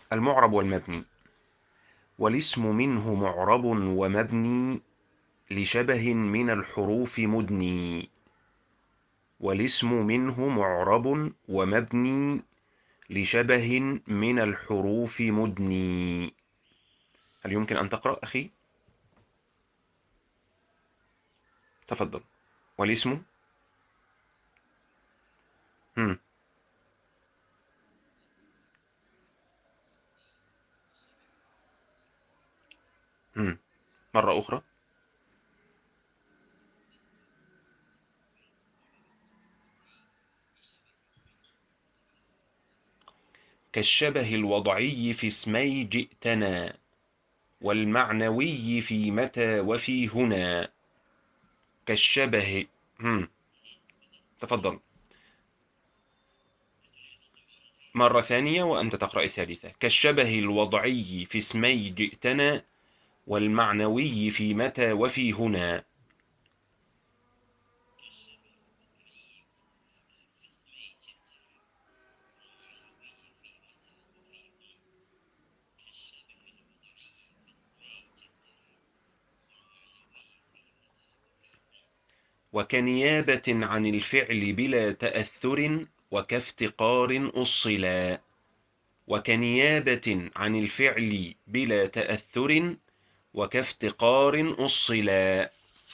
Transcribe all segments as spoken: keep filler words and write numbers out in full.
المعرب والمبني. والاسم منه معرب ومبني لشبه من الحروف مدني. والاسم منه معرب ومبني لشبه من الحروف مدني. هل يمكن أن تقرأ أخي؟ تفضل. والاسم هم. هم. مرة أخرى. كالشبه الوضعي في اسمي جئتنا، والمعنوي في متى وفي هنا. كالشبه هم. تفضل. مرة ثانية وأنت تقرأ الثالثة. كالشبه الوضعي في اسمي جئتنا، والمعنوي في متى وفي هنا. وكنيابة عن الفعل بلا تأثر، وكافتقار أصلا. وكنيابة عن الفعل بلا تأثر، وكافتقار أصلا.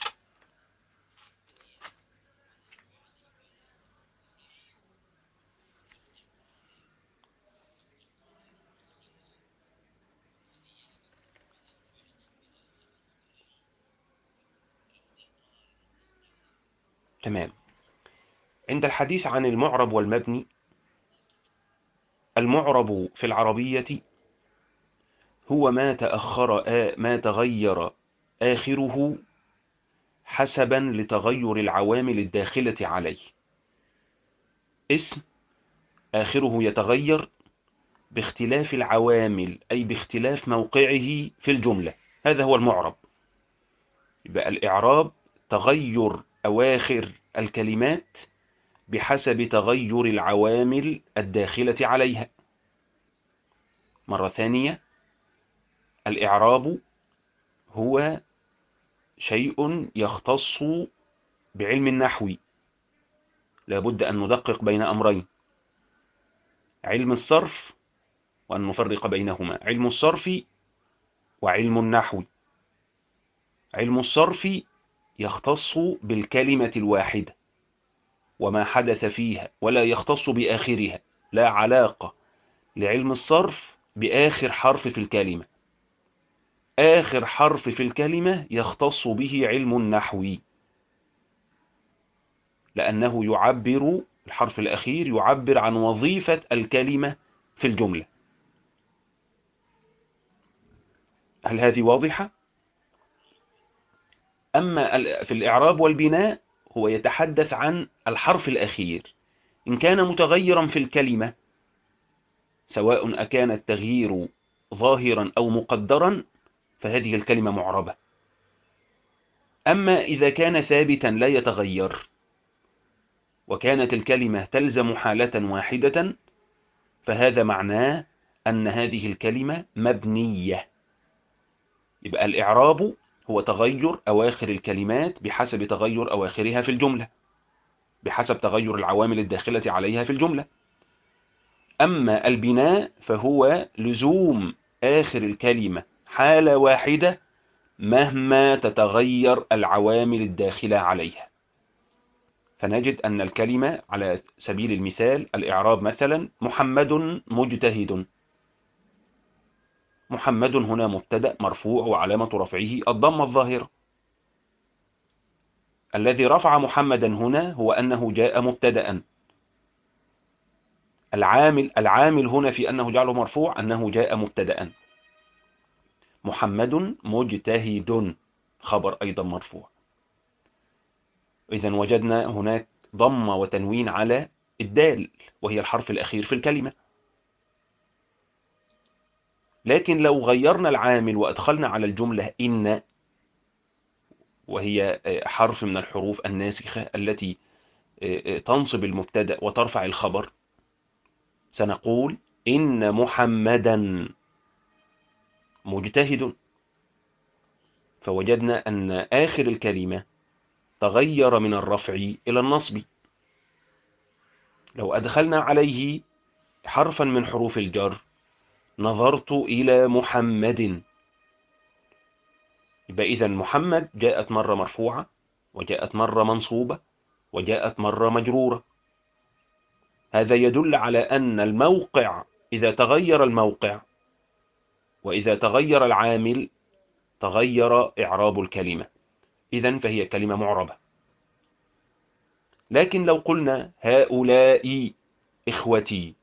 تمام. عند الحديث عن المعرب والمبني، المعرب في العربية هو ما تأخر آ ما تغير آخره حسبا لتغير العوامل الداخلة عليه. اسم آخره يتغير باختلاف العوامل، أي باختلاف موقعه في الجملة، هذا هو المعرب. يبقى الإعراب تغير أواخر الكلمات بحسب تغير العوامل الداخلة عليها. مرة ثانية، الإعراب هو شيء يختص بعلم النحو. لابد أن ندقق بين أمرين: علم الصرف، وأن نفرق بينهما. علم الصرف وعلم النحو. علم الصرف يختص بالكلمة الواحدة وما حدث فيها، ولا يختص بآخرها. لا علاقة لعلم الصرف بآخر حرف في الكلمة. آخر حرف في الكلمة يختص به علم النحو، لأنه يعبر، الحرف الأخير يعبر عن وظيفة الكلمة في الجملة. هل هذه واضحة؟ أما في الإعراب والبناء هو يتحدث عن الحرف الأخير. إن كان متغيرا في الكلمة، سواء أكان التغيير ظاهرا أو مقدرا، فهذه الكلمة معربة. أما إذا كان ثابتا لا يتغير، وكانت الكلمة تلزم حالة واحدة، فهذا معناه أن هذه الكلمة مبنية. يبقى الإعراب هو تغير أواخر الكلمات بحسب تغير أواخرها في الجملة، بحسب تغير العوامل الداخلة عليها في الجملة. أما البناء فهو لزوم آخر الكلمة حالة واحدة مهما تتغير العوامل الداخلة عليها. فنجد أن الكلمة على سبيل المثال، الإعراب مثلا: محمد مجتهد. محمد هنا مبتدأ مرفوع، وعلامة رفعه الضمة الظاهرة. الذي رفع محمدا هنا هو أنه جاء مبتدأ. العامل العامل هنا في أنه جعله مرفوع أنه جاء مبتدأ. محمد مجتهد خبر أيضا مرفوع. إذن وجدنا هناك ضمة وتنوين على الدال، وهي الحرف الأخير في الكلمة. لكن لو غيرنا العامل وأدخلنا على الجملة إن، وهي حرف من الحروف الناسخة التي تنصب المبتدأ وترفع الخبر، سنقول إن محمدا مجتهد، فوجدنا أن آخر الكلمة تغير من الرفع إلى النصب. لو أدخلنا عليه حرفا من حروف الجر، نظرت إلى محمد، يبقى إذن محمد جاءت مرة مرفوعة، وجاءت مرة منصوبة، وجاءت مرة مجرورة. هذا يدل على أن الموقع إذا تغير الموقع وإذا تغير العامل تغير إعراب الكلمة، إذن فهي كلمة معربة. لكن لو قلنا هؤلاء إخوتي،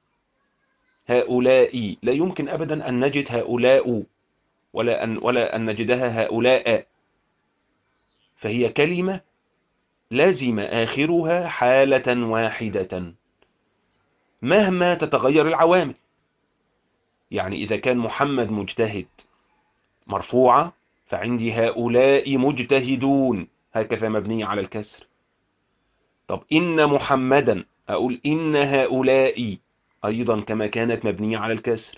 هؤلاء لا يمكن أبدا أن نجد هؤلاء ولا أن, ولا أن نجدها هؤلاء، فهي كلمة لازم آخرها حالة واحدة مهما تتغير العوامل. يعني إذا كان محمد مجتهد مرفوعة، فعندي هؤلاء مجتهدون هكذا مبنية على الكسر. طب إن محمدا أقول إن هؤلاء أيضا كما كانت مبنية على الكسر.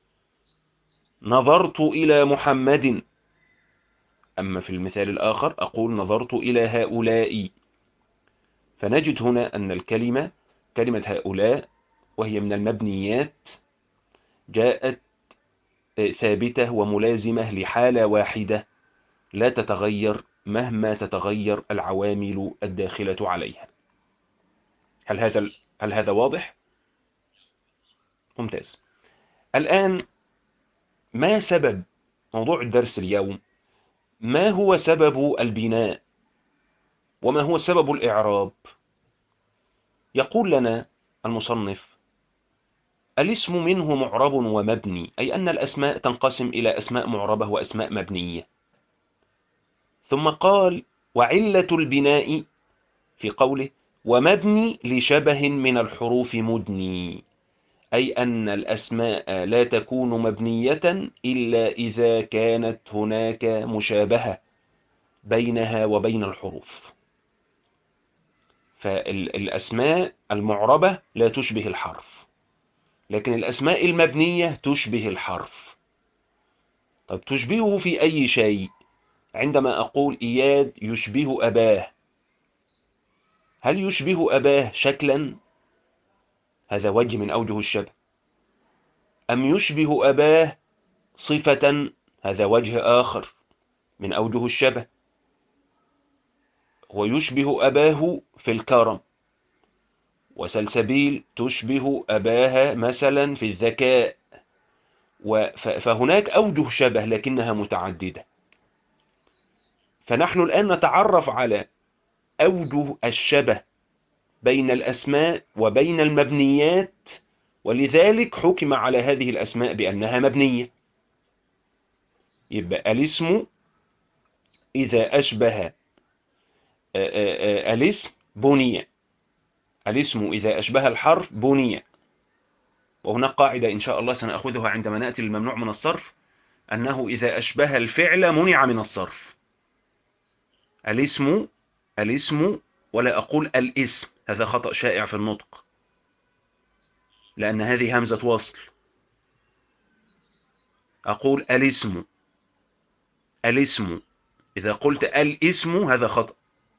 نظرت إلى محمد، أما في المثال الآخر أقول نظرت إلى هؤلاء. فنجد هنا أن الكلمة كلمة هؤلاء وهي من المبنيات جاءت ثابتة وملازمة لحالة واحدة لا تتغير مهما تتغير العوامل الداخلة عليها. هل هذا هل هذا واضح؟ ممتاز. الآن ما سبب موضوع الدرس اليوم؟ ما هو سبب البناء وما هو سبب الإعراب؟ يقول لنا المصنف: الاسم منه معرب ومبني، أي أن الأسماء تنقسم إلى أسماء معربة وأسماء مبنية. ثم قال: وعلة البناء في قوله ومبني لشبه من الحروف مدني، أي أن الأسماء لا تكون مبنية إلا إذا كانت هناك مشابهة بينها وبين الحروف. فالأسماء المعربة لا تشبه الحرف، لكن الأسماء المبنية تشبه الحرف. طب تشبهه في أي شيء؟ عندما أقول إياد يشبه أباه، هل يشبه أباه شكلا؟ هذا وجه من أوجه الشبه. أم يشبه أباه صفة؟ هذا وجه آخر من أوجه الشبه. ويشبه أباه في الكرم، وسلسبيل تشبه أباها مثلا في الذكاء. فهناك أوجه شبه لكنها متعددة. فنحن الآن نتعرف على أوجه الشبه بين الأسماء وبين المبنيات، ولذلك حكم على هذه الأسماء بأنها مبنية. يبقى الاسم إذا أشبه الاسم بني، الاسم إذا أشبه الحرف بني. وهناك قاعدة إن شاء الله سنأخذها عندما نأتي للممنوع من الصرف، أنه إذا أشبه الفعل منع من الصرف. الاسم الاسم ولا أقول الاسم، هذا خطأ شائع في النطق لأن هذه همزة وصل. أقول الاسم الاسم، إذا قلت الاسم هذا خطأ.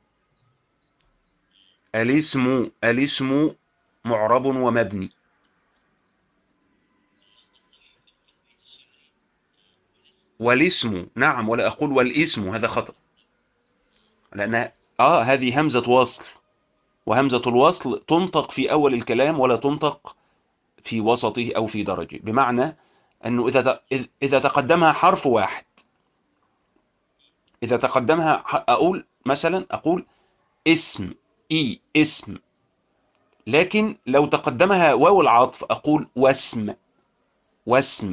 الاسم الاسم معرب ومبني. والاسم نعم، ولا أقول والاسم، هذا خطأ لأن آه هذه همزة وصل، وهمزة الوصل تنطق في أول الكلام ولا تنطق في وسطه أو في درجه، بمعنى أنه إذا إذا تقدمها حرف واحد، إذا تقدمها أقول مثلا أقول اسم إي اسم، لكن لو تقدمها واو العطف أقول واسم واسم.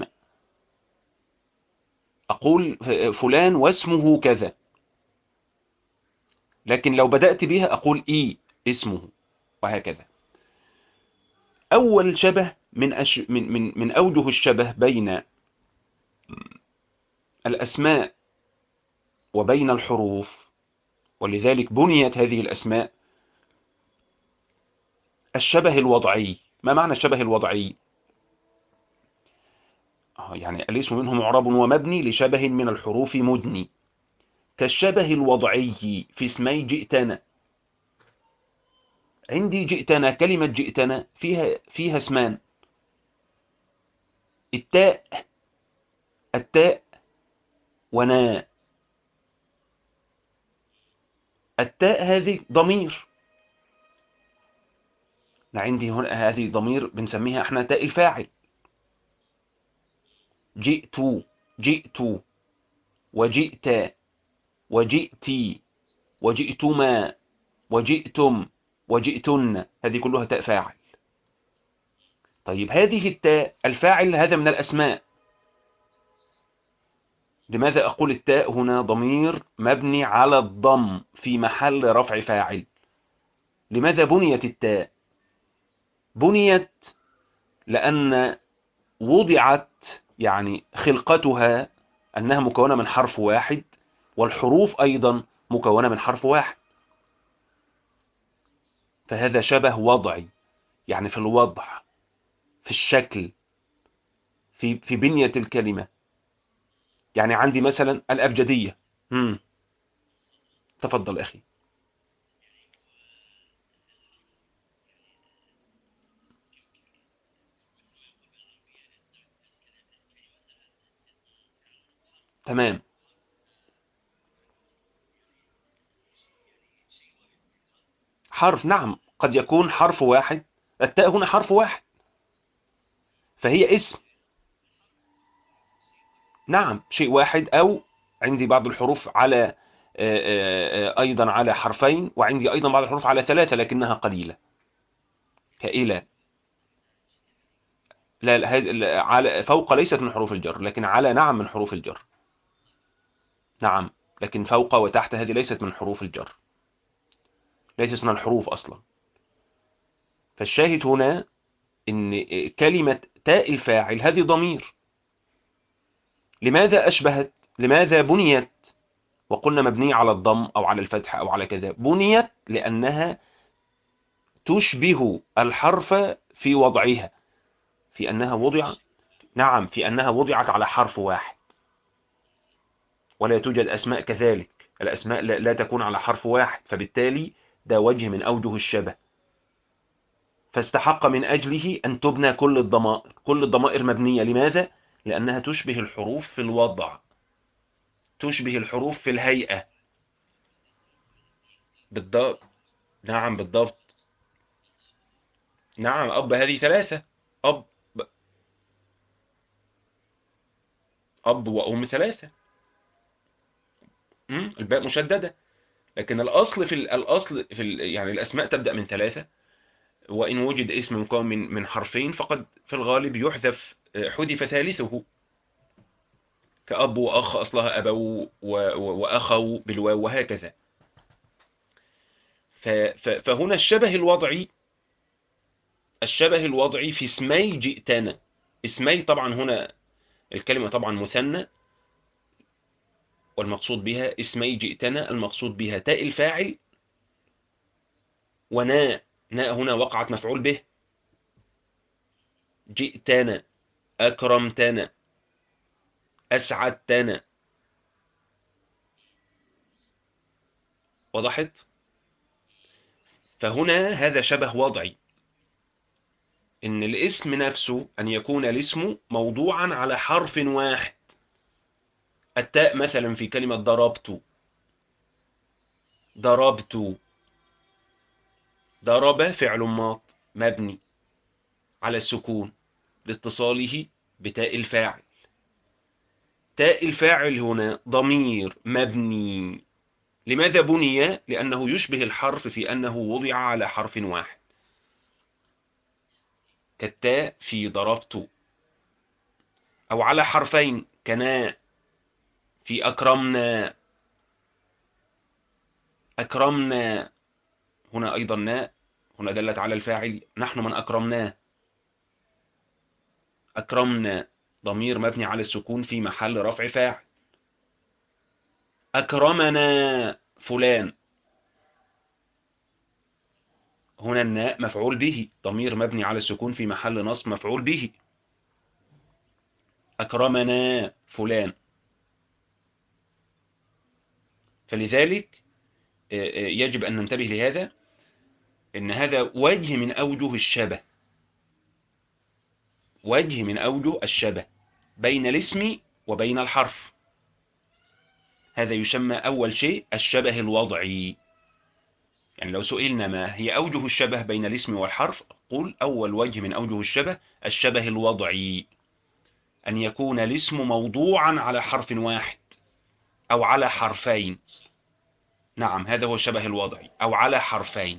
أقول فلان واسمه كذا، لكن لو بدأت بها أقول إي اسمه، وهكذا. أول شبه من أش من من من أوجه الشبه بين الأسماء وبين الحروف، ولذلك بنيت هذه الأسماء، الشبه الوضعي. ما معنى الشبه الوضعي؟ آه، يعني الاسم منه معرب ومبني لشبه من الحروف مدني، كالشبه الوضعي في اسمي جئتنا. عندي جئتنا، كلمة جئتنا فيها فيها اسمان: التاء التاء ونا. التاء هذه ضمير، أنا عندي هنا هذه ضمير بنسميها احنا تاء الفاعل. جئت، جئت، وجئت، وجئتي، وجئتما، وجئتم، وجئتن، هذه كلها تاء فاعل. طيب هذه التاء الفاعل هذا من الأسماء، لماذا أقول التاء هنا ضمير مبني على الضم في محل رفع فاعل؟ لماذا بنيت التاء؟ بنيت لأن وضعت، يعني خلقتها أنها مكونة من حرف واحد، والحروف أيضا مكونة من حرف واحد، فهذا شبه وضعي، يعني في الوضع، في الشكل، في في بنية الكلمة. يعني عندي مثلا الأبجدية. امم تفضل أخي. تمام. حرف، نعم، قد يكون حرف واحد. التاء هنا حرف واحد، فهي اسم. نعم، شيء واحد، أو عندي بعض الحروف على آه، آه، آه، أيضا على حرفين، وعندي أيضا بعض الحروف على ثلاثة لكنها قليلة، كإلى. لا لا، هذه- لا، على فوق ليست من حروف الجر، لكن على نعم من حروف الجر. نعم، لكن فوق وتحت هذه ليست من حروف الجر، ليست من الحروف أصلا. فالشاهد هنا إن كلمة تاء الفاعل هذه ضمير. لماذا أشبهت؟ لماذا بنيت وقلنا مبنية على الضم أو على الفتح أو على كذا؟ بنيت لأنها تشبه الحرف في وضعها، في أنها وضع، نعم، في أنها وضعت على حرف واحد. ولا توجد أسماء كذلك، الأسماء لا, لا تكون على حرف واحد، فبالتالي ده وجه من أوجه الشبه، فاستحق من أجله أن تبنى كل الضمائر. كل الضمائر مبنية، لماذا؟ لأنها تشبه الحروف في الوضع، تشبه الحروف في الهيئة. بالضبط. نعم بالضبط. نعم، أب هذه ثلاثة. أب، أب وأم ثلاثة. مم، الباء مشددة. لكن الأصل في ال- الأصل في ال- يعني الأسماء تبدأ من ثلاثة، وإن وجد اسم مكون من من حرفين فقد في الغالب يحذف، حذف ثالثه، كأب وأخ أصلها أبو و- و- وأخو بالواو وهكذا. ف- ف- فهنا الشبه الوضعي، الشبه الوضعي في اسمي جئتنا. اسمي طبعا هنا الكلمة طبعا مثنى، والمقصود بها اسمي جئتنا، المقصود بها تاء الفاعل وناء. ناء هنا وقعت مفعول به. جئتنا، أكرمتنا، أسعدتنا. وضحت؟ فهنا هذا شبه وضعي، إن الاسم نفسه أن يكون الاسم موضوعا على حرف واحد. التاء مثلا في كلمة ضربت، ضربت. ضرب فعل ماض مبني على السكون لاتصاله بتاء الفاعل. تاء الفاعل هنا ضمير مبني. لماذا بني؟ لأنه يشبه الحرف في أنه وضع على حرف واحد، كالتاء في ضربت، أو على حرفين كنا في أكرمنا. أكرمنا هنا أيضا ناء، هنا دلت على الفاعل، نحن من أكرمناه. أكرمنا ضمير مبني على السكون في محل رفع فاعل. أكرمنا فلان، هنا الناء مفعول به، ضمير مبني على السكون في محل نصب مفعول به. أكرمنا فلان. فلذلك يجب أن ننتبه لهذا، إن هذا وجه من أوجه الشبه، وجه من أوجه الشبه بين الاسم وبين الحرف. هذا يسمى أول شيء الشبه الوضعي. يعني لو سئلنا ما هي أوجه الشبه بين الاسم والحرف، قل أول وجه من أوجه الشبه الشبه الوضعي، أن يكون الاسم موضوعا على حرف واحد أو على حرفين. نعم، هذا هو الشبه الوضعي، أو على حرفين.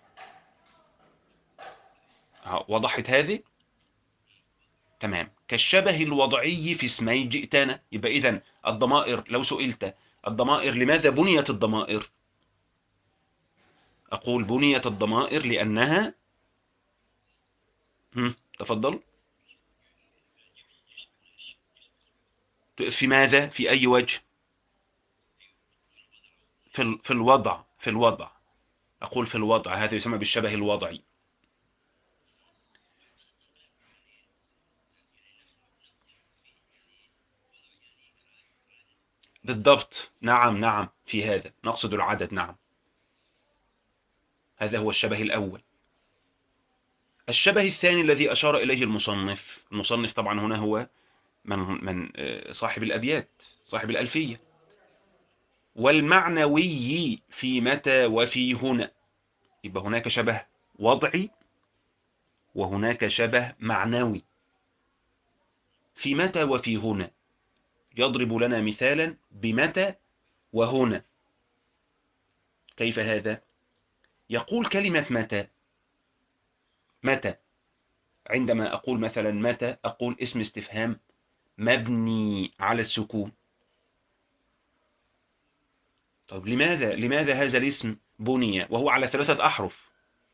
وضحت هذه؟ تمام. كالشبه الوضعي في اسمي جئتنا. يبقى إذن الضمائر، لو سئلت الضمائر لماذا بنيت الضمائر، أقول بنيت الضمائر لأنها هم. تفضل. في ماذا؟ في أي وجه؟ في في الوضع، في الوضع. أقول في الوضع، هذا يسمى بالشبه الوضعي. بالضبط. نعم نعم، في هذا نقصد العدد. نعم، هذا هو الشبه الأول. الشبه الثاني الذي أشار إليه المصنف، المصنف طبعا هنا هو من من صاحب الأبيات، صاحب الألفية. والمعنوي في متى وفي هنا. يبقى هناك شبه وضعي وهناك شبه معنوي. في متى وفي هنا. يضرب لنا مثالا بمتى وهنا. كيف هذا؟ يقول كلمة متى. متى، عندما أقول مثلا متى، أقول اسم استفهام مبني على السكون. طيب لماذا لماذا هذا الاسم بني وهو على ثلاثة أحرف؟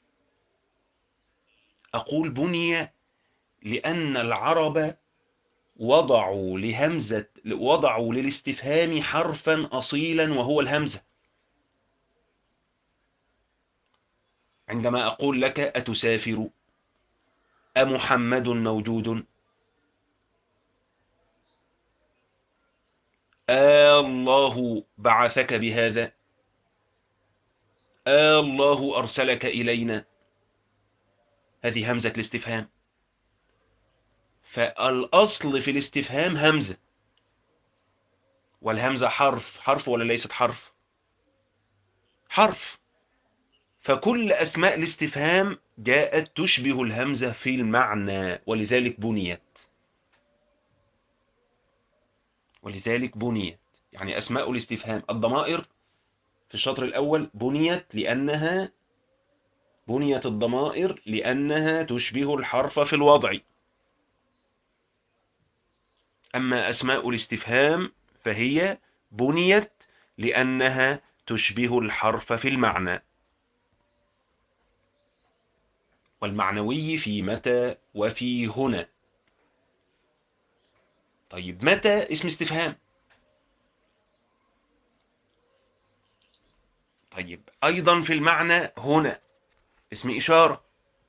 أقول بني لأن العرب وضعوا لهمزة وضعوا للاستفهام حرفا أصيلا وهو الهمزة. عندما أقول لك أتسافر، أمحمد موجود، آه الله بعثك بهذا، آه الله أرسلك إلينا. هذه همزة الاستفهام. فالأصل في الاستفهام همزة، والهمزة حرف. حرف ولا ليست حرف؟ حرف. فكل أسماء الاستفهام جاءت تشبه الهمزة في المعنى، ولذلك بنيت. ولذلك بنيت يعني أسماء الاستفهام الضمائر في الشطر الأول بنيت لأنها بنيت الضمائر لأنها تشبه الحرف في الوضع. أما أسماء الاستفهام فهي بنيت لأنها تشبه الحرف في المعنى. والمعنوي في متى وفي هنا. طيب متى اسم استفهام. طيب أيضا في المعنى هنا اسم إشارة.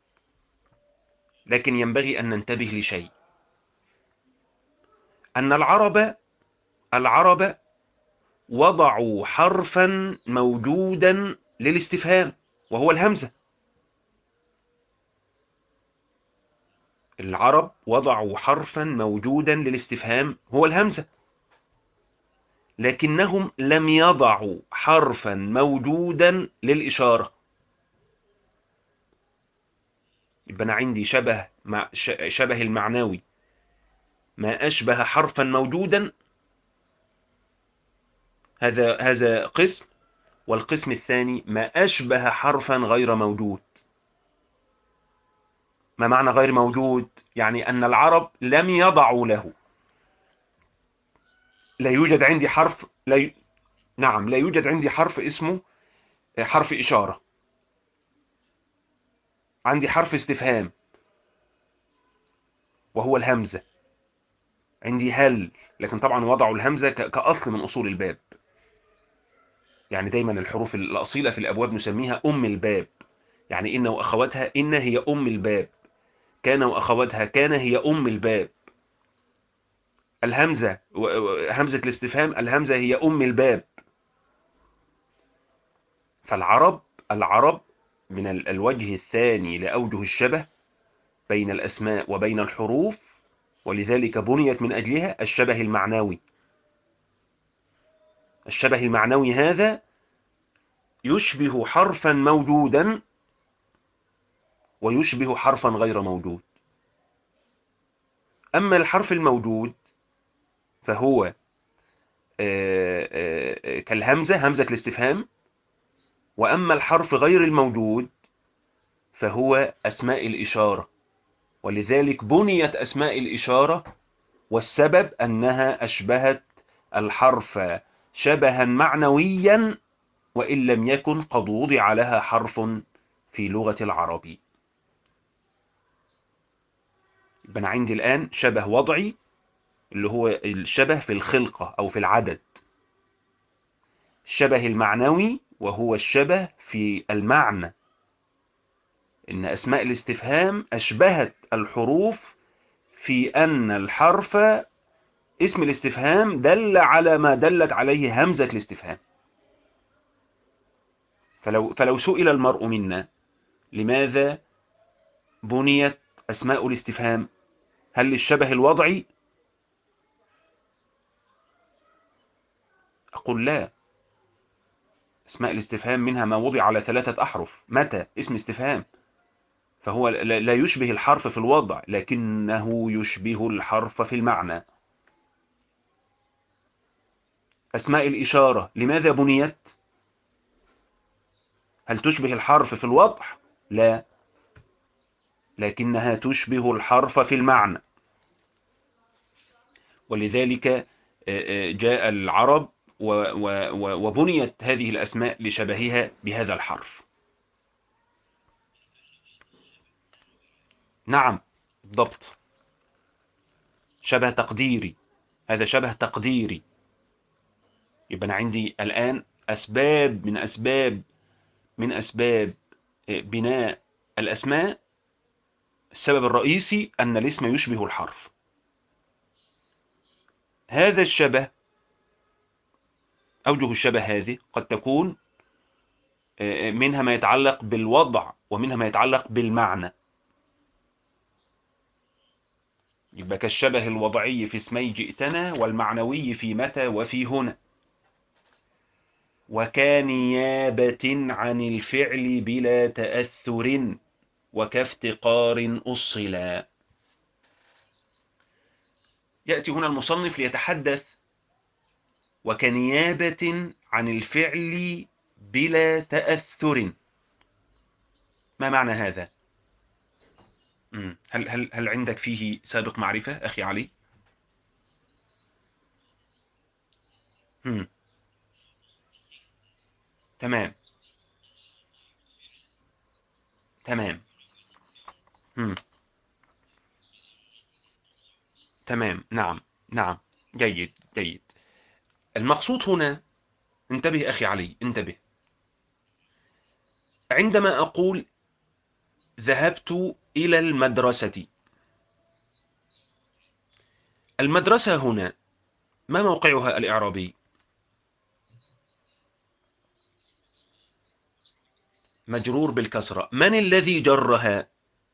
لكن ينبغي أن ننتبه لشيء، أن العرب العرب وضعوا حرفا موجودا للاستفهام وهو الهمزة. العرب وضعوا حرفا موجودا للاستفهام هو الهمزة، لكنهم لم يضعوا حرفا موجودا للإشارة. يبقى أنا عندي شبه مع شبه المعنوي ما أشبه حرفا موجودا، هذا هذا قسم. والقسم الثاني ما أشبه حرفا غير موجود. ما معنى غير موجود؟ يعني أن العرب لم يضعوا له. لا يوجد عندي حرف لا ي... نعم، لا يوجد عندي حرف اسمه حرف إشارة. عندي حرف استفهام وهو الهمزة. عندي هل، لكن طبعا وضعوا الهمزة ك... كأصل من أصول الباب. يعني دايما الحروف الأصيلة في الأبواب نسميها أم الباب. يعني إن وأخواتها، إن هي أم الباب، كان وأخواتها كان هي أم الباب. الهمزة، همزة الاستفهام، الهمزة هي أم الباب. فالعرب العرب من الوجه الثاني لأوجه الشبه بين الأسماء وبين الحروف، ولذلك بنيت من أجلها الشبه المعنوي. الشبه المعنوي هذا يشبه حرفا موجودا ويشبه حرفا غير موجود. أما الحرف الموجود فهو كالهمزة، همزة الاستفهام. وأما الحرف غير الموجود فهو أسماء الإشارة، ولذلك بنيت أسماء الإشارة، والسبب أنها أشبهت الحرف شبها معنويا وإن لم يكن قد وضع لها حرف في لغة العرب. يبقى أنا عندي الآن شبه وضعي اللي هو الشبه في الخلقة أو في العدد، الشبه المعنوي وهو الشبه في المعنى، إن أسماء الاستفهام أشبهت الحروف في أن الحرف اسم الاستفهام دل على ما دلت عليه همزة الاستفهام. فلو, فلو سئل المرء منا لماذا بنيت أسماء الاستفهام، هل للشبه الوضعي؟ أقول لا. أسماء الاستفهام منها ما وضع على ثلاثة أحرف. متى اسم استفهام، فهو لا يشبه الحرف في الوضع لكنه يشبه الحرف في المعنى. أسماء الإشارة لماذا بنيت؟ هل تشبه الحرف في الوضع؟ لا، لكنها تشبه الحرف في المعنى. ولذلك جاء العرب وبنيت هذه الأسماء لشبهها بهذا الحرف. نعم بالضبط، شبه تقديري، هذا شبه تقديري. يبقى أنا عندي الآن أسباب من أسباب من أسباب بناء الأسماء. السبب الرئيسي أن الاسم يشبه الحرف. هذا الشبه، أوجه الشبه هذه قد تكون منها ما يتعلق بالوضع ومنها ما يتعلق بالمعنى. يبقى كالشبه الوضعي في اسمي جئتنا، والمعنوي في متى وفي هنا. وكنيابة عن الفعل بلا تأثر وكافتقار أصلا. يأتي هنا المصنف ليتحدث وكنيابة عن الفعل بلا تأثر. ما معنى هذا؟ هل هل هل عندك فيه سابق معرفة أخي علي؟ مم. تمام تمام. مم. تمام. نعم نعم. جيد جيد. المقصود هنا، انتبه أخي علي، انتبه. عندما أقول ذهبت إلى المدرسة، المدرسة هنا ما موقعها الإعرابي؟ مجرور بالكسرة. من الذي جرها؟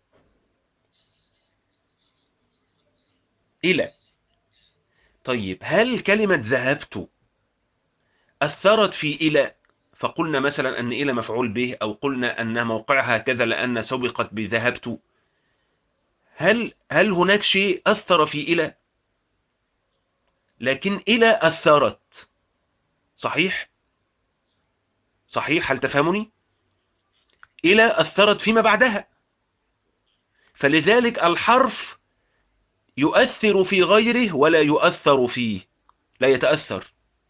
إلى. طيب هل كلمة ذهبت أثرت في إلى؟ فقلنا مثلا أن إلى مفعول به، أو قلنا أن موقعها كذا لأن سبقت بذهبت. هل هل هناك شيء أثر في إلى؟ لكن إلى أثرت. صحيح صحيح. هل تفهمني؟ إلى أثرت فيما بعدها، فلذلك الحرف يؤثر في غيره ولا يؤثر فيه، لا يتأثر.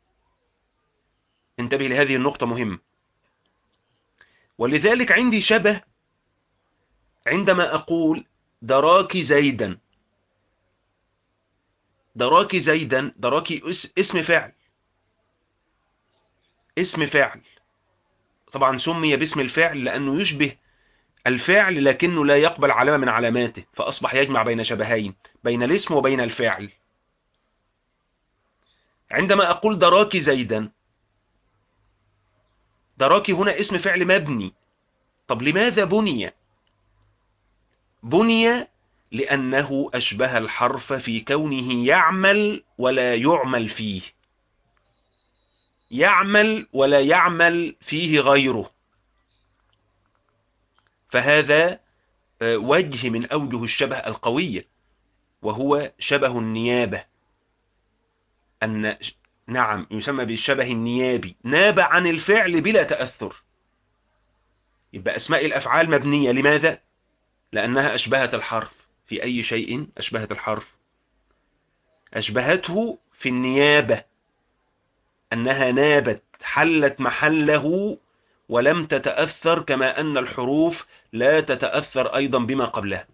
انتبه لهذه النقطة مهمة. ولذلك عندي شبه عندما أقول دراك زيدا. دراك زيدا، دراك اسم فعل، اسم فعل. طبعا سمي باسم الفعل لأنه يشبه الفعل لكنه لا يقبل علامة من علاماته، فأصبح يجمع بين شبهين، بين الاسم وبين الفعل. عندما أقول دراك زيدا، دراك هنا اسم فعل مبني. طب لماذا بني؟ بني لأنه أشبه الحرف في كونه يعمل ولا يعمل فيه، يعمل ولا يعمل فيه غيره. فهذا وجه من أوجه الشبه القوية، وهو شبه النيابة. أن نعم يسمى بالشبه النيابي، ناب عن الفعل بلا تأثر. يبقى أسماء الأفعال مبنية، لماذا؟ لأنها أشبهت الحرف. في أي شيء أشبهت الحرف؟ أشبهته في النيابة، أنها نابت، حلت محله ولم تتأثر، كما أن الحروف لا تتأثر أيضا بما قبلها.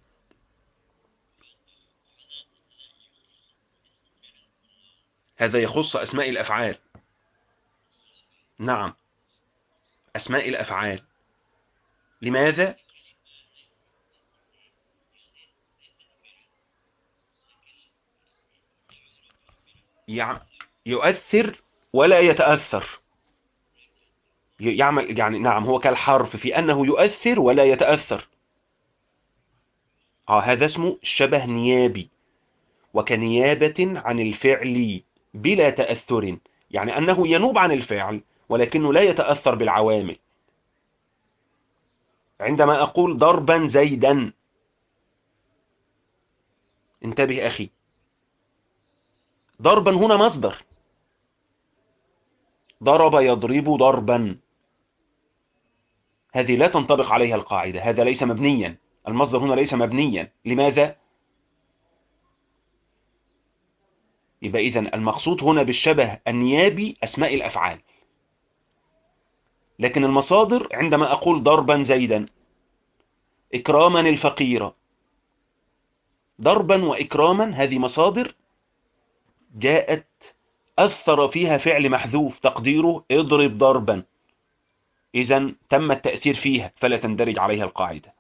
هذا يخص أسماء الأفعال. نعم، أسماء الأفعال. لماذا؟ يع- يؤثر ولا يتأثر. ي- يعمل يعني، نعم، هو كالحرف في أنه يؤثر ولا يتأثر. آه هذا اسمه شبه نيابي، وكنيابة عن الفعل بلا تأثر، يعني أنه ينوب عن الفعل ولكنه لا يتأثر بالعوامل. عندما أقول ضربا زيدا، انتبه أخي، ضربا هنا مصدر، ضرب يضرب ضربا، هذه لا تنطبق عليها القاعدة، هذا ليس مبنيا، المصدر هنا ليس مبنيا. لماذا؟ يبقى إذن المقصود هنا بالشبه النيابي أسماء الأفعال، لكن المصادر عندما أقول ضربا زيدا، إكراما الفقير، ضربا وإكراما هذه مصادر جاءت أثر فيها فعل محذوف تقديره اضرب ضربا، إذن تم التأثير فيها فلا تندرج عليها القاعدة.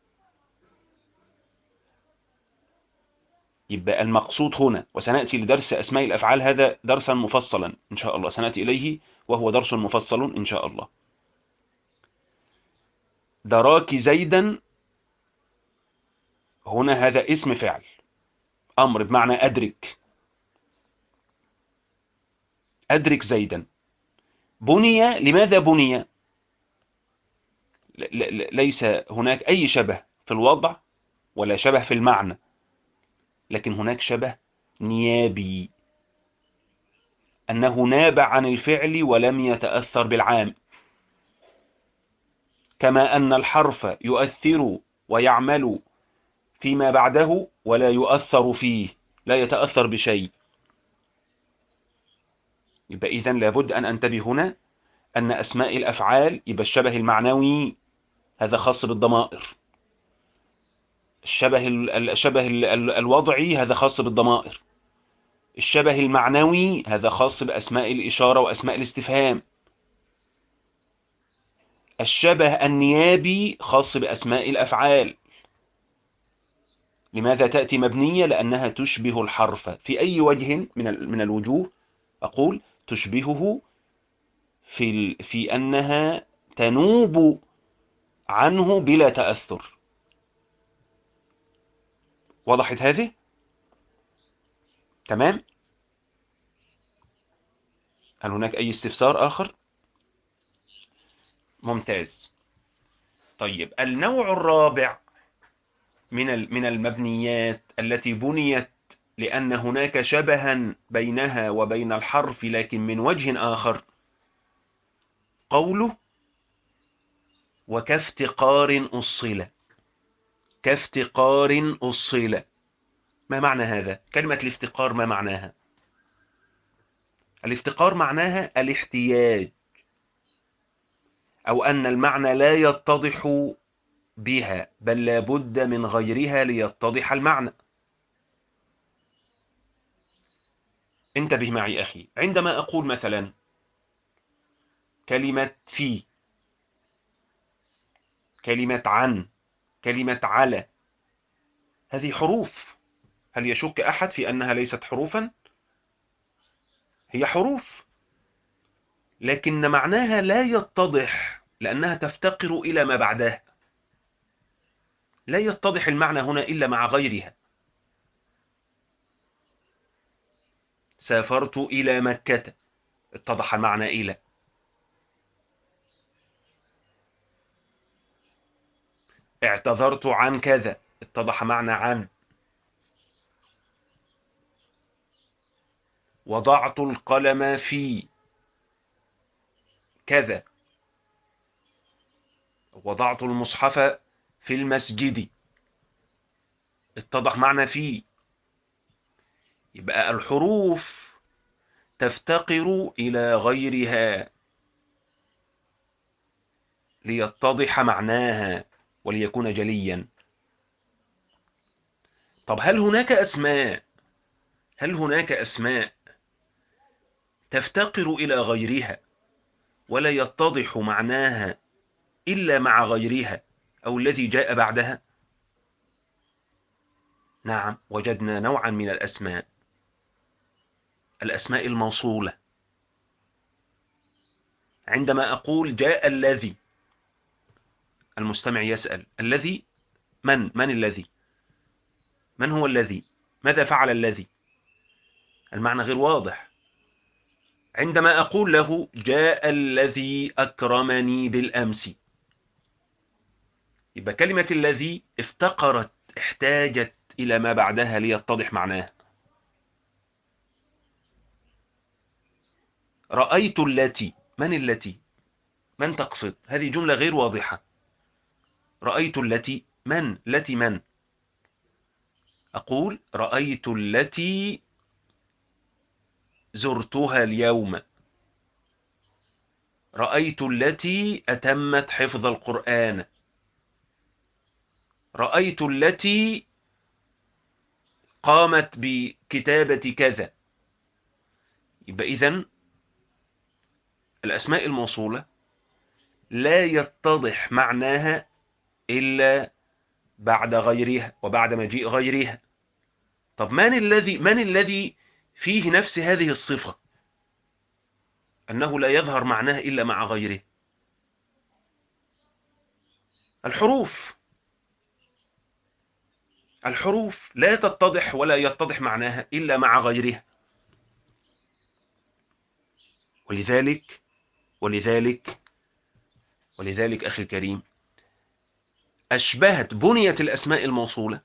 يبقى المقصود هنا، وسنأتي لدرس أسماء الأفعال، هذا درسا مفصلا إن شاء الله سنأتي إليه، وهو درس مفصل إن شاء الله. دراك زيدا هنا هذا اسم فعل أمر بمعنى أدرك، أدرك زيدا. بني، لماذا بني؟ ليس هناك أي شبه في الوضع ولا شبه في المعنى، لكن هناك شبه نيابي، أنه ناب عن الفعل ولم يتأثر بالعام، كما أن الحرف يؤثر ويعمل فيما بعده ولا يؤثر فيه، لا يتأثر بشيء. يبقى إذن لابد أن أنتبه هنا أن أسماء الأفعال يبقى الشبه المعنوي هذا خاص بالضمائر، الشبه الشبه الوضعي هذا خاص بالضمائر، الشبه المعنوي هذا خاص بأسماء الإشارة وأسماء الاستفهام، الشبه النيابي خاص بأسماء الأفعال. لماذا تأتي مبنية؟ لأنها تشبه الحرف في أي وجه من من الوجوه، أقول تشبهه في في أنها تنوب عنه بلا تأثر. وضحت هذه؟ تمام. هل هناك أي استفسار آخر؟ ممتاز. طيب، النوع الرابع من من المبنيات التي بنيت لأن هناك شبها بينها وبين الحرف لكن من وجه آخر، قوله وكافتقار أصل. كافتقار أصل، ما معنى هذا؟ كلمة الافتقار ما معناها؟ الافتقار معناها الاحتياج، أو أن المعنى لا يتضح بها بل لابد من غيرها ليتضح المعنى. انتبه معي أخي، عندما أقول مثلا كلمة في، كلمة عن، كلمة على، هذه حروف. هل يشك أحد في أنها ليست حروفا؟ هي حروف، لكن معناها لا يتضح لأنها تفتقر إلى ما بعدها. لا يتضح المعنى هنا إلا مع غيرها. سافرت إلى مكة، اتضح معنى إلى. اعتذرت عن كذا، اتضح معنى عن. وضعت القلم في كذا، وضعت المصحف في المسجد، اتضح معنى في. يبقى الحروف تفتقر إلى غيرها ليتضح معناها وليكون جليا. طب هل هناك أسماء هل هناك أسماء تفتقر إلى غيرها ولا يتضح معناها إلا مع غيرها أو الذي جاء بعدها؟ نعم، وجدنا نوعا من الأسماء، الأسماء الموصولة. عندما أقول جاء الذي، المستمع يسأل الذي من؟ من الذي؟ من هو الذي؟ ماذا فعل الذي؟ المعنى غير واضح. عندما أقول له جاء الذي أكرمني بالأمس، يبقى كلمة الذي افتقرت، احتاجت إلى ما بعدها ليتضح معناها. رأيت التي، من التي؟ من تقصد؟ هذه جملة غير واضحة. رأيت التي، من؟ التي من؟ أقول رأيت التي زرتها اليوم، رأيت التي أتمت حفظ القرآن، رأيت التي قامت بكتابة كذا. يبقى إذن الأسماء الموصولة لا يتضح معناها إلا بعد غيرها وبعد مجيء غيرها. طب من الذي من الذي فيه نفس هذه الصفة أنه لا يظهر معناه إلا مع غيره؟ الحروف. الحروف لا تتضح ولا يتضح معناها إلا مع غيرها. ولذلك ولذلك ولذلك أخي الكريم، أشبهت بنية الأسماء الموصولة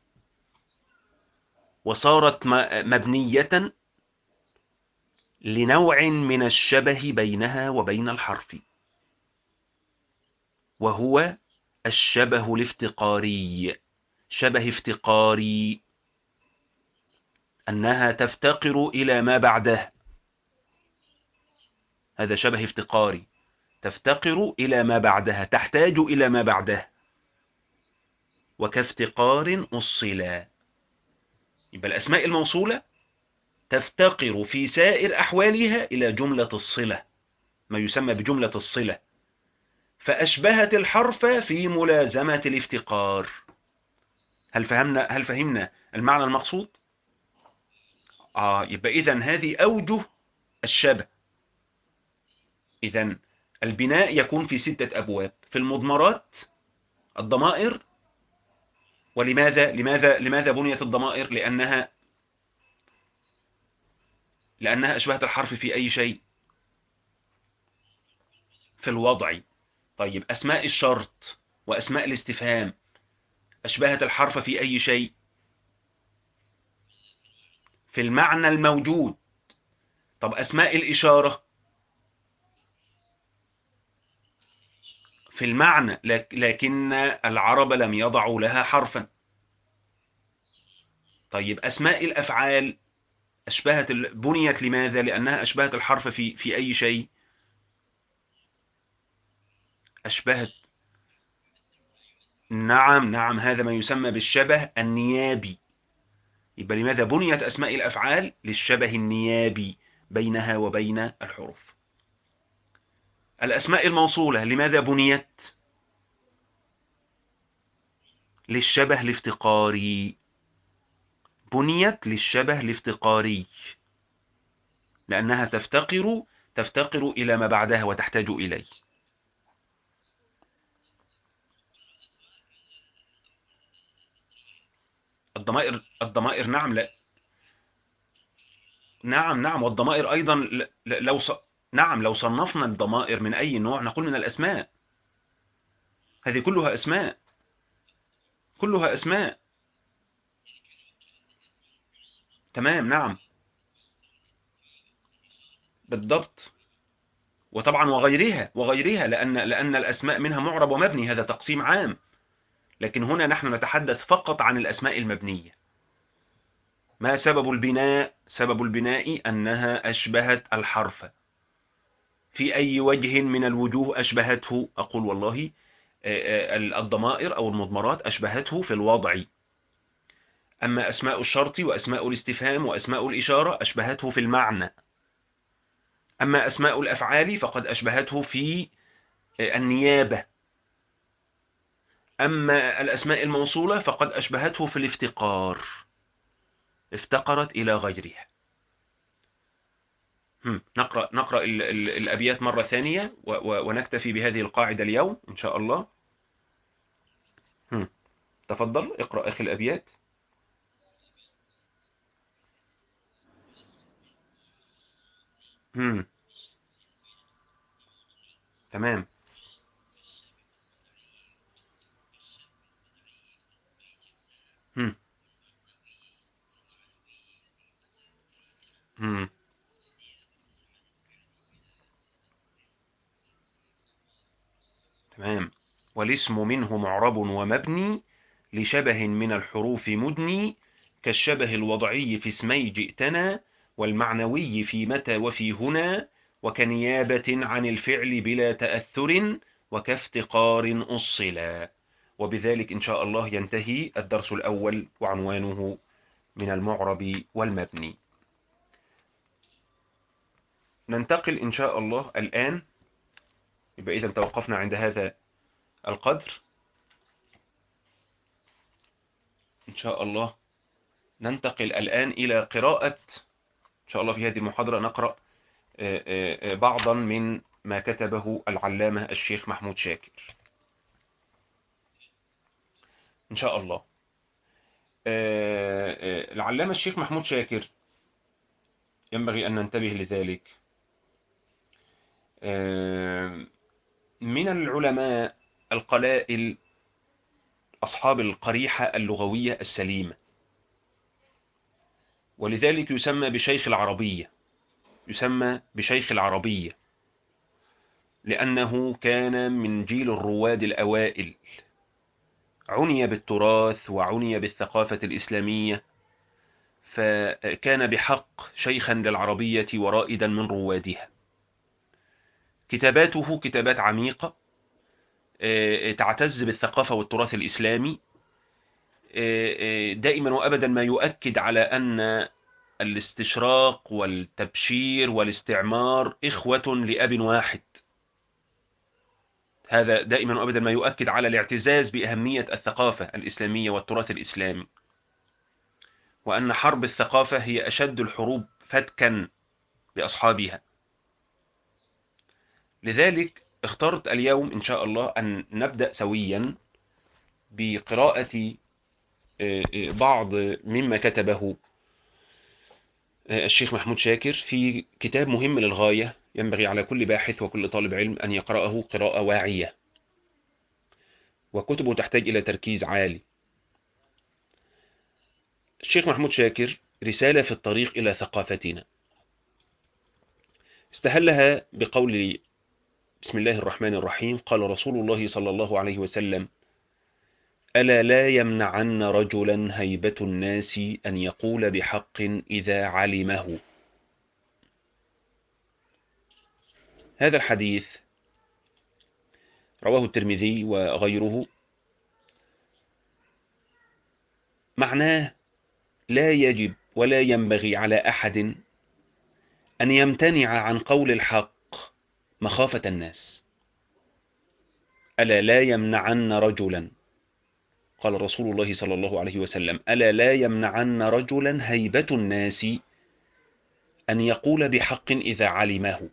وصارت مبنية لنوع من الشبه بينها وبين الحرف، وهو الشبه الافتقاري. شبه افتقاري، أنها تفتقر إلى ما بعدها. هذا شبه افتقاري، تفتقر إلى ما بعدها، تحتاج إلى ما بعدها. وكافتقار أصلا. يبقى الأسماء الموصولة تفتقر في سائر أحوالها إلى جملة الصلة، ما يسمى بجملة الصلة، فأشبهت الحرف في ملازمة الافتقار. هل فهمنا هل فهمنا المعنى المقصود؟ آه يبقى إذن هذه أوجه الشبه. إذن البناء يكون في ستة أبواب. في المضمرات الضمائر. ولماذا لماذا لماذا بنيت الضمائر؟ لأنها لأنها أشبهت الحرف في أي شيء؟ في الوضع. طيب أسماء الشرط وأسماء الاستفهام أشبهت الحرف في أي شيء؟ في المعنى الموجود. طب أسماء الإشارة في المعنى، لكن العرب لم يضعوا لها حرفا. طيب أسماء الأفعال أشبهت بنيت لماذا؟ لأنها أشبهت الحرف في في أي شيء؟ أشبهت. نعم نعم، هذا ما يسمى بالشبه النيابي. يبقى لماذا بنيت أسماء الأفعال؟ للشبه النيابي بينها وبين الحروف. الأسماء الموصولة لماذا بنيت؟ للشبه الافتقاري. بنيت للشبه الافتقاري. لأنها تفتقر تفتقر إلى ما بعدها وتحتاج إليه. الضمائر الضمائر نعم، لا نعم نعم، والضمائر أيضا ل- ل- لو ص... نعم، لو صنفنا الضمائر من أي نوع نقول من الأسماء. هذه كلها أسماء، كلها أسماء. تمام، نعم، بالضبط. وطبعا وغيرها وغيرها، لأن لأن الأسماء منها معرب ومبني، هذا تقسيم عام. لكن هنا نحن نتحدث فقط عن الأسماء المبنية. ما سبب البناء؟ سبب البناء أنها أشبهت الحرف. في أي وجه من الوجوه أشبهته؟ أقول والله آه، آه، الضمائر أو المضمرات أشبهته في الوضع. أما أسماء الشرط وأسماء الاستفهام وأسماء الإشارة أشبهته في المعنى. أما أسماء الأفعال فقد أشبهته في آه، النيابة. أما الأسماء الموصولة فقد أشبهته في الافتقار، افتقرت إلى غيرها. هم، نقرأ نقرأ ال- ال- الأبيات مرة ثانية و- و- ونكتفي بهذه القاعدة اليوم إن شاء الله. هم، تفضل اقرأ أخي الأبيات. هم، تمام. هم، هم، تمام. والاسم منه معرب ومبني لشبه من الحروف مدني، كالشبه الوضعي في اسمي جئتنا، والمعنوي في متى وفي هنا، وكنيابة عن الفعل بلا تأثر، وكافتقار أصلا. وبذلك إن شاء الله ينتهي الدرس الأول وعنوانه من المعرب والمبني. ننتقل إن شاء الله الآن، يبقى إذا توقفنا عند هذا القدر. إن شاء الله ننتقل الآن إلى قراءة، إن شاء الله في هذه المحاضرة نقرأ آه، آه، آه، بعضا من ما كتبه العلامة الشيخ محمود شاكر إن شاء الله. آه، آه، العلامة الشيخ محمود شاكر ينبغي أن ننتبه لذلك. آه، من العلماء القلائل أصحاب القريحة اللغوية السليمة، ولذلك يسمى بشيخ العربية، يسمى بشيخ العربية لأنه كان من جيل الرواد الأوائل، عني بالتراث وعني بالثقافة الإسلامية، فكان بحق شيخا للعربية ورائدا من روادها. كتاباته كتابات عميقة آه، تعتز بالثقافة والتراث الإسلامي، آه، آه، دائما وأبدا ما يؤكد على أن الاستشراق والتبشير والاستعمار إخوة لأب واحد. هذا دائما وأبدا ما يؤكد على الاعتزاز بأهمية الثقافة الإسلامية والتراث الإسلامي، وأن حرب الثقافة هي أشد الحروب فتكا بأصحابها. لذلك اخترت اليوم إن شاء الله أن نبدأ سويا بقراءة آه، آه، بعض مما كتبه آه، الشيخ محمود شاكر في كتاب مهم للغاية، ينبغي على كل باحث وكل طالب علم أن يقرأه قراءة واعية، وكتبه تحتاج إلى تركيز عالي. الشيخ محمود شاكر رسالة في الطريق إلى ثقافتنا، استهلها بقول بسم الله الرحمن الرحيم. قال رسول الله صلى الله عليه وسلم: ألا لا يمنعن رجلا هيبة الناس أن يقول بحق إذا علمه. هذا الحديث رواه الترمذي وغيره، معناه لا يجب ولا ينبغي على أحد أن يمتنع عن قول الحق مخافة الناس. ألا لا يمنعن رجلا، قال رسول الله صلى الله عليه وسلم: ألا لا يمنعن رجلا هيبة الناس أن يقول بحق إذا علمه.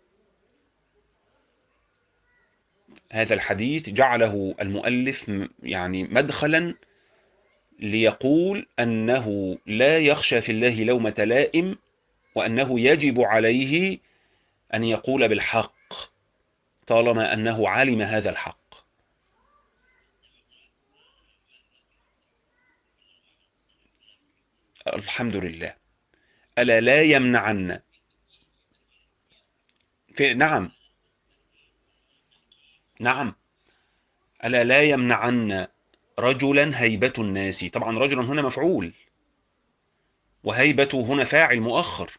هذا الحديث جعله المؤلف يعني مدخلا ليقول أنه لا يخشى في الله لومة لائم، وأنه يجب عليه أن يقول بالحق طالما أنه علم هذا الحق. الحمد لله. ألا لا يمنعن في نعم نعم ألا لا يمنعن رجلا هيبة الناس. طبعا رجلا هنا مفعول، وهيبة هنا فاعل مؤخر.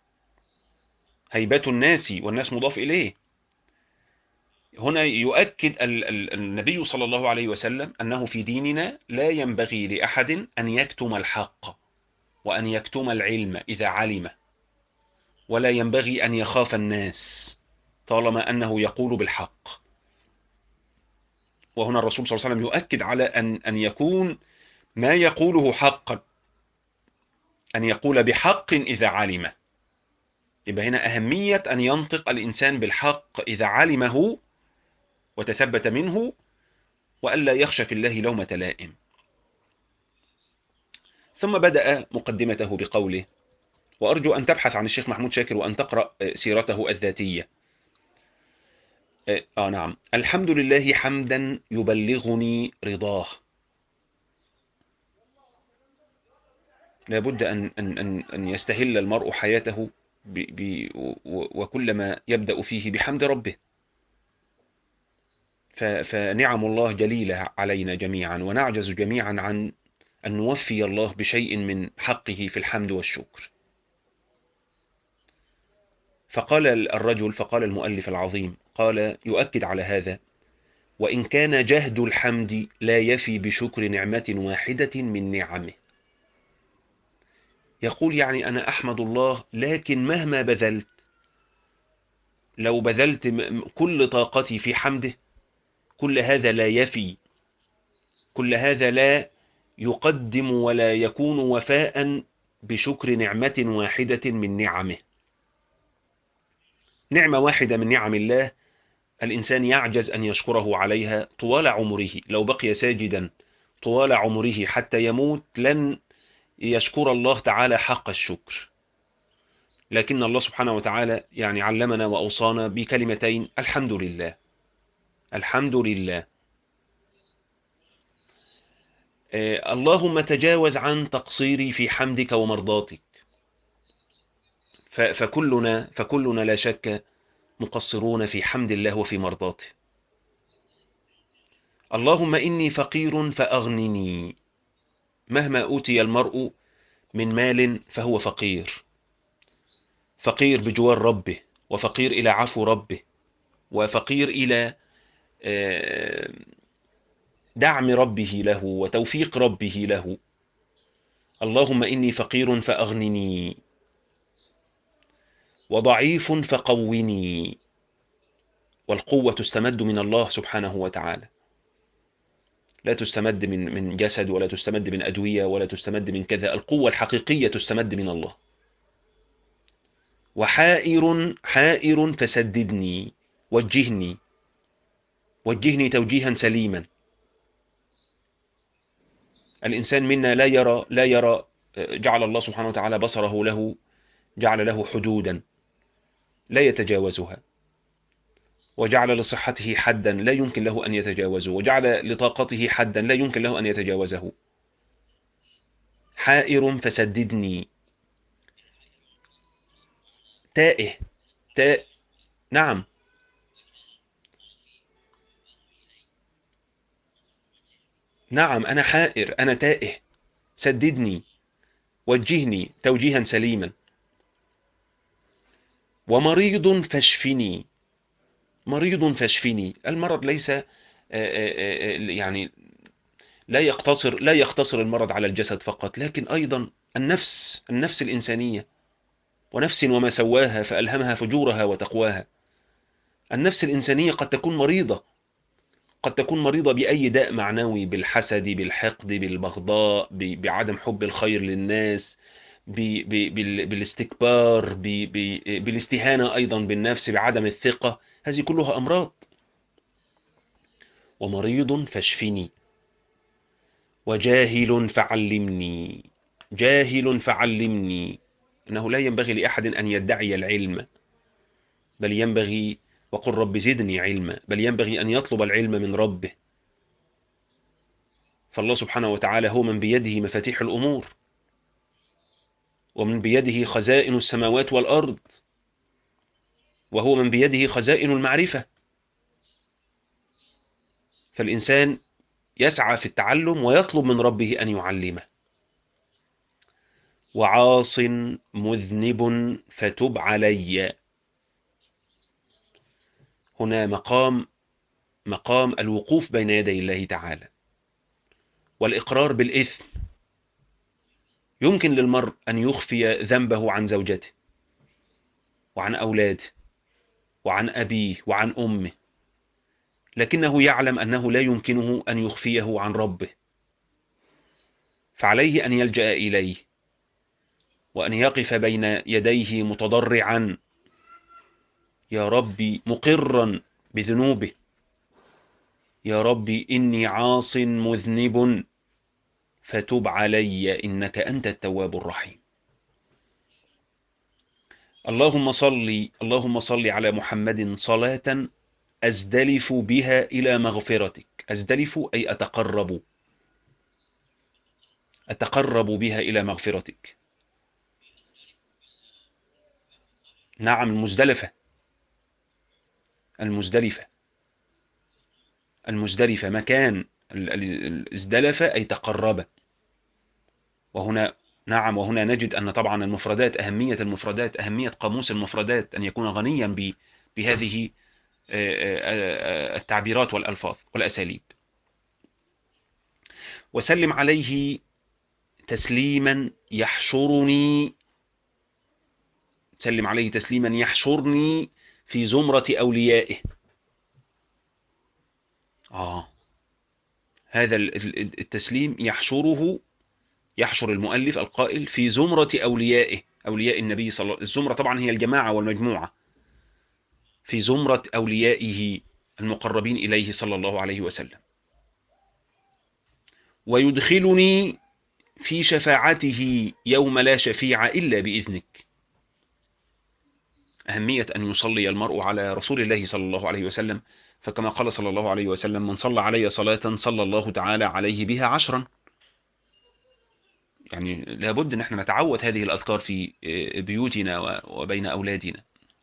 هيبة الناس، والناس مضاف إليه. هنا يؤكد النبي صلى الله عليه وسلم أنه في ديننا لا ينبغي لأحد أن يكتم الحق وأن يكتم العلم إذا علم، ولا ينبغي أن يخاف الناس طالما أنه يقول بالحق. وهنا الرسول صلى الله عليه وسلم يؤكد على أن أن يكون ما يقوله حقا، أن يقول بحق إذا علم. يبقى هنا أهمية أن ينطق الإنسان بالحق إذا علمه وتثبت منه، وألا يخشى في الله لومة لائم. ثم بدأ مقدمته بقوله: وأرجو أن تبحث عن الشيخ محمود شاكر وأن تقرأ سيرته الذاتية. آه نعم. الحمد لله حمدا يبلغني رضاه. لابد أن, أن, أن, أن يستهل المرء حياته ب ب وكلما يبدأ فيه بحمد ربه. فنعم الله جليلة علينا جميعا، ونعجز جميعا عن أن نوفي الله بشيء من حقه في الحمد والشكر. فقال الرجل، فقال المؤلف العظيم، قال يؤكد على هذا: وإن كان جهد الحمد لا يفي بشكر نعمة واحدة من نعمه. يقول يعني أنا أحمد الله، لكن مهما بذلت، لو بذلت كل طاقتي في حمده، كل هذا لا يفي، كل هذا لا يقدم ولا يكون وفاء بشكر نعمة واحدة من نعمه. نعمة واحدة من نعم الله الإنسان يعجز أن يشكره عليها طوال عمره. لو بقي ساجدا طوال عمره حتى يموت لن يشكر الله تعالى حق الشكر. لكن الله سبحانه وتعالى يعني علمنا وأوصانا بكلمتين: الحمد لله. الحمد لله. آه اللهم تجاوز عن تقصيري في حمدك ومرضاتك. فكلنا فكلنا لا شك مقصرون في حمد الله وفي مرضاته. اللهم إني فقير فأغنني. مهما أوتي المرء من مال فهو فقير، فقير بجوار ربه، وفقير إلى عفو ربه، وفقير إلى دعم ربه له وتوفيق ربه له. اللهم إني فقير فأغنني، وضعيف فقوني. والقوة تستمد من الله سبحانه وتعالى، لا تستمد من من جسد، ولا تستمد من أدوية، ولا تستمد من كذا. القوة الحقيقية تستمد من الله. وحائر حائر فسددني، وجهني وجهني توجيها سليما. الإنسان منا لا يرى لا يرى جعل الله سبحانه وتعالى بصره له، جعل له حدودا لا يتجاوزها، وجعل لصحته حدا لا يمكن له أن يتجاوزه، وجعل لطاقته حدا لا يمكن له أن يتجاوزه. حائر فسددني. تائه تائه نعم. نعم أنا حائر، أنا تائه. سددني، وجهني توجيها سليما. ومريض فاشفني. مريض فاشفني. المرض ليس يعني لا يقتصر لا يقتصر المرض على الجسد فقط، لكن أيضا النفس النفس الإنسانية. ونفس وما سواها فألهمها فجورها وتقواها. النفس الإنسانية قد تكون مريضة، قد تكون مريضة بأي داء معنوي، بالحسد، بالحقد، بالبغضاء، بعدم حب الخير للناس، بالاستكبار، بالاستهانة أيضا بالنفس، بعدم الثقة. هذه كلها أمراض. ومريض فاشفني، وجاهل فعلمني. جاهل فعلمني، إنه لا ينبغي لأحد أن يدعي العلم، بل ينبغي، وقل رب زدني علما، بل ينبغي أن يطلب العلم من ربه. فالله سبحانه وتعالى هو من بيده مفاتيح الأمور، ومن بيده خزائن السماوات والأرض، وهو من بيده خزائن المعرفة. فالإنسان يسعى في التعلم ويطلب من ربه أن يعلمه. وعاص مذنب فتب علي. هنا مقام مقام الوقوف بين يدي الله تعالى والإقرار بالإثم. يمكن للمرء أن يخفي ذنبه عن زوجته وعن أولاده وعن أبيه وعن أمه، لكنه يعلم أنه لا يمكنه أن يخفيه عن ربه، فعليه أن يلجأ إليه وأن يقف بين يديه متضرعا: يا ربي، مقرا بذنوبه: يا ربي إني عاص مذنب فتب علي إنك أنت التواب الرحيم. اللهم صل اللهم صل على محمد صلاة أزدلف بها إلى مغفرتك. أزدلف أي أتقرب أتقرب بها إلى مغفرتك. نعم، المزدلفة المزدلفة المزدلفة مكان ازدلف أي تقرب. وهنا نعم وهنا نجد أن طبعا المفردات، أهمية المفردات، أهمية قاموس المفردات، أن يكون غنيا بهذه التعبيرات والألفاظ والأساليب. وسلم عليه تسليما يحشرني سلم عليه تسليما يحشرني في زمرة أوليائه. آه هذا التسليم يحشره، يحشر المؤلف القائل في زمرة أوليائه، أولياء النبي صلى الله عليه وسلم. الزمرة طبعا هي الجماعة والمجموعة، في زمرة أوليائه المقربين إليه صلى الله عليه وسلم. ويدخلني في شفاعته يوم لا شفيع إلا بإذنك. أهمية أن يصلي المرء على رسول الله صلى الله عليه وسلم، فكما قال صلى الله عليه وسلم: من صلى علي صلاة صلى الله تعالى عليه بها عشرا. يعني لابد أن احنا نتعود هذه الأذكار في بيوتنا وبين أولادنا.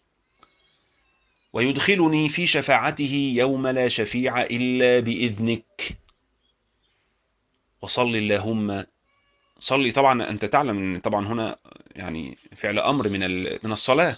ويدخلني في شفاعته يوم لا شفيع إلا بإذنك. وصل اللهم صلي. طبعا أنت تعلم أن طبعا هنا يعني فعل أمر من من الصلاة،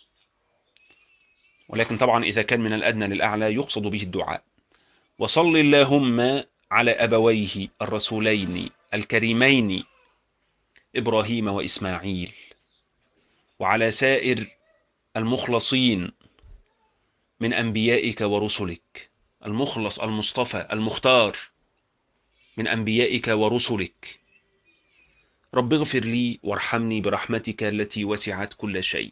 ولكن طبعا إذا كان من الأدنى للأعلى يقصد به الدعاء. وصل اللهم على أبويه الرسولين الكريمين إبراهيم وإسماعيل، وعلى سائر المخلصين من أنبيائك ورسلك. المخلص، المصطفى، المختار من أنبيائك ورسلك. رب اغفر لي وارحمني برحمتك التي وسعت كل شيء.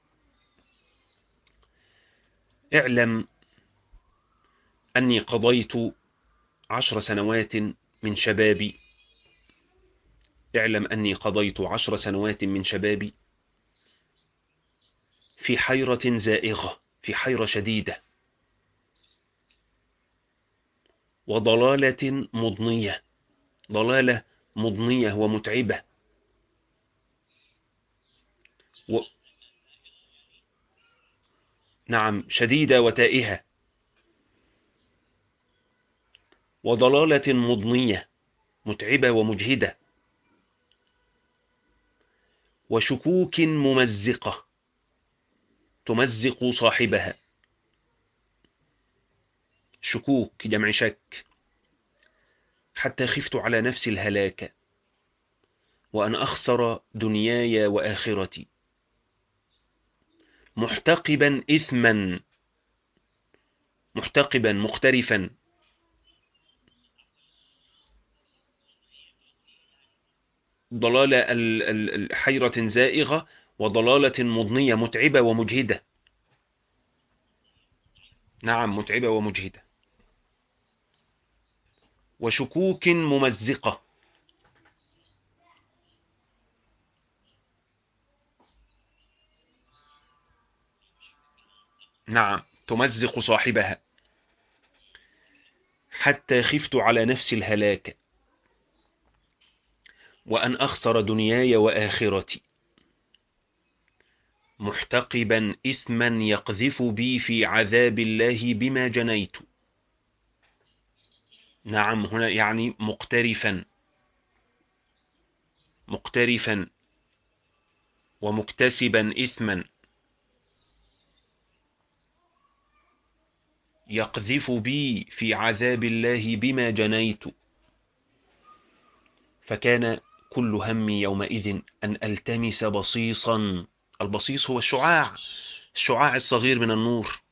اعلم أني قضيت عشر سنوات من شبابي اعلم أني قضيت عشر سنوات من شبابي في حيرة زائغة، في حيرة شديدة، وضلالة مضنية، ضلالة مضنية ومتعبة. و... نعم، شديدة وتائهة. وضلالة مضنية متعبة ومجهدة. وشكوك ممزقة تمزق صاحبها. شكوك جمع شك. حتى خفت على نفسي الهلاك، وأن أخسر دنياي وآخرتي، محتقبا إثما، محتقبا ضلالة ال- ال- ال- حيرة زائغة، وضلالة مضنية متعبة ومجهدة. نعم، متعبة ومجهدة. وشكوك ممزقة. نعم، تمزق صاحبها. حتى خفت على نفس الهلاك، وأن أخسر دنياي وآخرتي، محتقبا إثما يقذف بي في عذاب الله بما جنيت. نعم، هنا يعني مقترفا، مقترفا ومكتسبا إثما، يقذف بي في عذاب الله بما جنيت. فكان كل همي يومئذ أن ألتمس بصيصا. البصيص هو الشعاع، الشعاع الصغير من النور.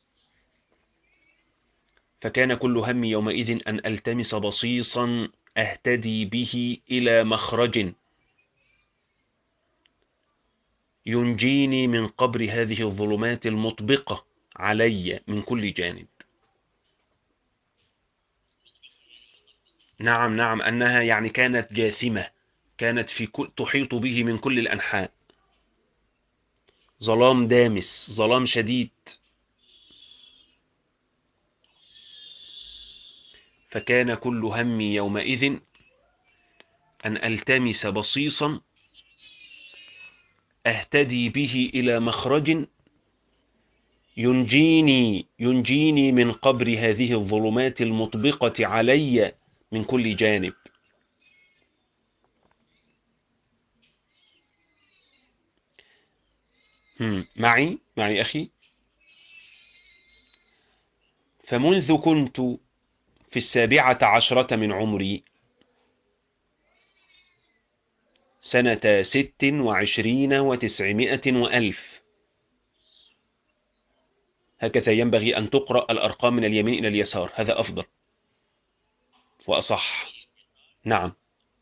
فكان كل همي يومئذ أن ألتمس بصيصا أهتدي به إلى مخرج ينجيني من قبر هذه الظلمات المطبقة علي من كل جانب. نعم نعم، أنها يعني كانت جاثمة، كانت في كل تحيط به من كل الأنحاء. ظلام دامس، ظلام شديد. فكان كل همي يومئذ أن ألتمس بصيصا أهتدي به إلى مخرج ينجيني ينجيني من قبر هذه الظلمات المطبقة علي من كل جانب. هم، معي معي أخي. فمنذ كنت في السابعة عشرة من عمري، سنة ست وعشرين وتسعمائة وألف. هكذا ينبغي أن تقرأ الأرقام من اليمين إلى اليسار، هذا أفضل وأصح. نعم،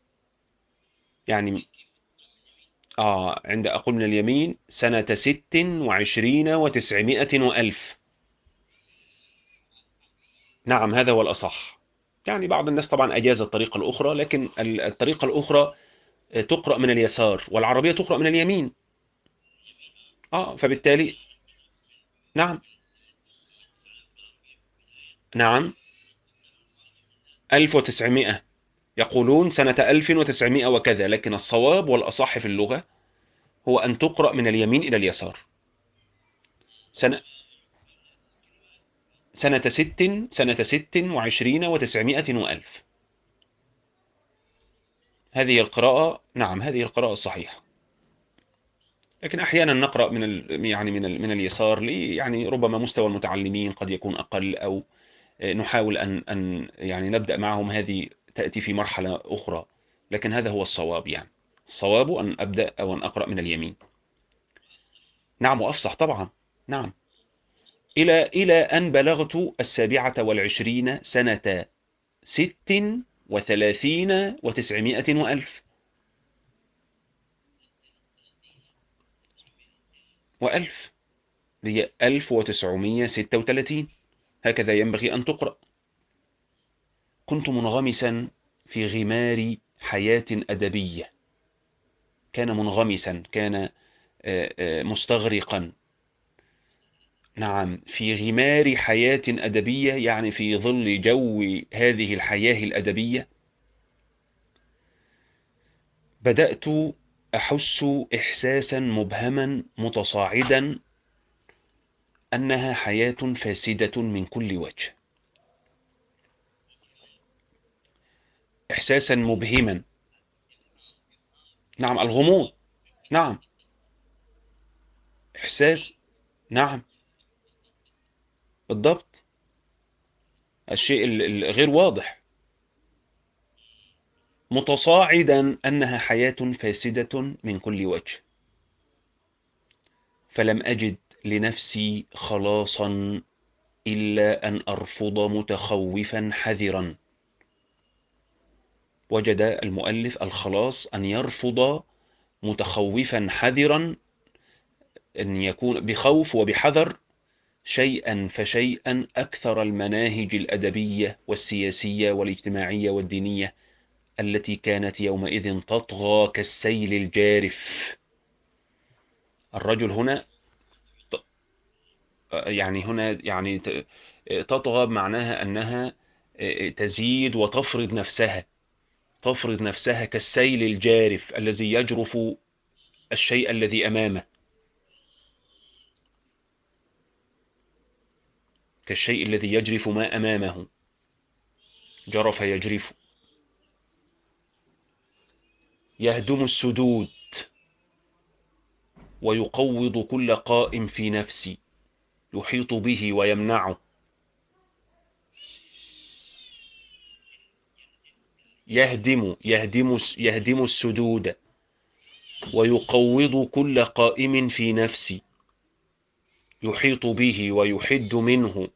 يعني آه عند أقول من اليمين سنة ست وعشرين وتسعمائة وألف. نعم، هذا هو الأصح. يعني بعض الناس طبعا أجاز الطريقة الأخرى، لكن الطريقة الأخرى تقرأ من اليسار، والعربية تقرأ من اليمين. آه فبالتالي نعم نعم ألف وتسعمائة، يقولون سنة ألف وتسعمائة وكذا، لكن الصواب والأصح في اللغة هو أن تقرأ من اليمين إلى اليسار. سنة سنة ست سنة ست وعشرين وتسعمائة وألف. هذه القراءة، نعم هذه القراءة الصحيحة. لكن أحيانا نقرأ من ال... يعني من ال... من اليسار، لي يعني ربما مستوى المتعلمين قد يكون أقل، أو نحاول أن أن يعني نبدأ معهم، هذه تأتي في مرحلة أخرى. لكن هذا هو الصواب، يعني الصواب أن أبدأ أو أن أقرأ من اليمين. نعم، وأفصح طبعا. نعم، إلى إلى أن بلغت السابعة والعشرين، سنة ست وثلاثين وتسعمائة وألف. وألف هي ألف وتسعمائة وستة وثلاثين، هكذا ينبغي أن تقرأ. كنت منغمسا في غمار حياة أدبية. كان منغمسا، كان مستغرقا. نعم، في غمار حياة أدبية، يعني في ظل جو هذه الحياة الأدبية بدأت أحس إحساسا مبهما متصاعدا أنها حياة فاسدة من كل وجه. إحساسا مبهما. نعم، الغموض. نعم، إحساس. نعم، بالضبط، الشيء الغير واضح، متصاعدا أنها حياة فاسدة من كل وجه. فلم أجد لنفسي خلاصا إلا أن أرفض متخوفا حذرا. وجد المؤلف الخلاص أن يرفض متخوفا حذرا، أن يكون بخوف وبحذر شيئا فشيئا أكثر المناهج الأدبية والسياسية والاجتماعية والدينية التي كانت يومئذ تطغى كالسيل الجارف. الرجل هنا يعني هنا يعني تطغى بمعناها أنها تزيد وتفرض نفسها، تفرض نفسها كالسيل الجارف الذي يجرف الشيء الذي أمامه، كالشيء الذي يجرف ما أمامه، جرف يجرف. يهدم السدود ويقوض كل قائم في نفسي، يحيط به ويمنعه. يهدم يهدم يهدم السدود ويقوض كل قائم في نفسي، يحيط به ويحد منه.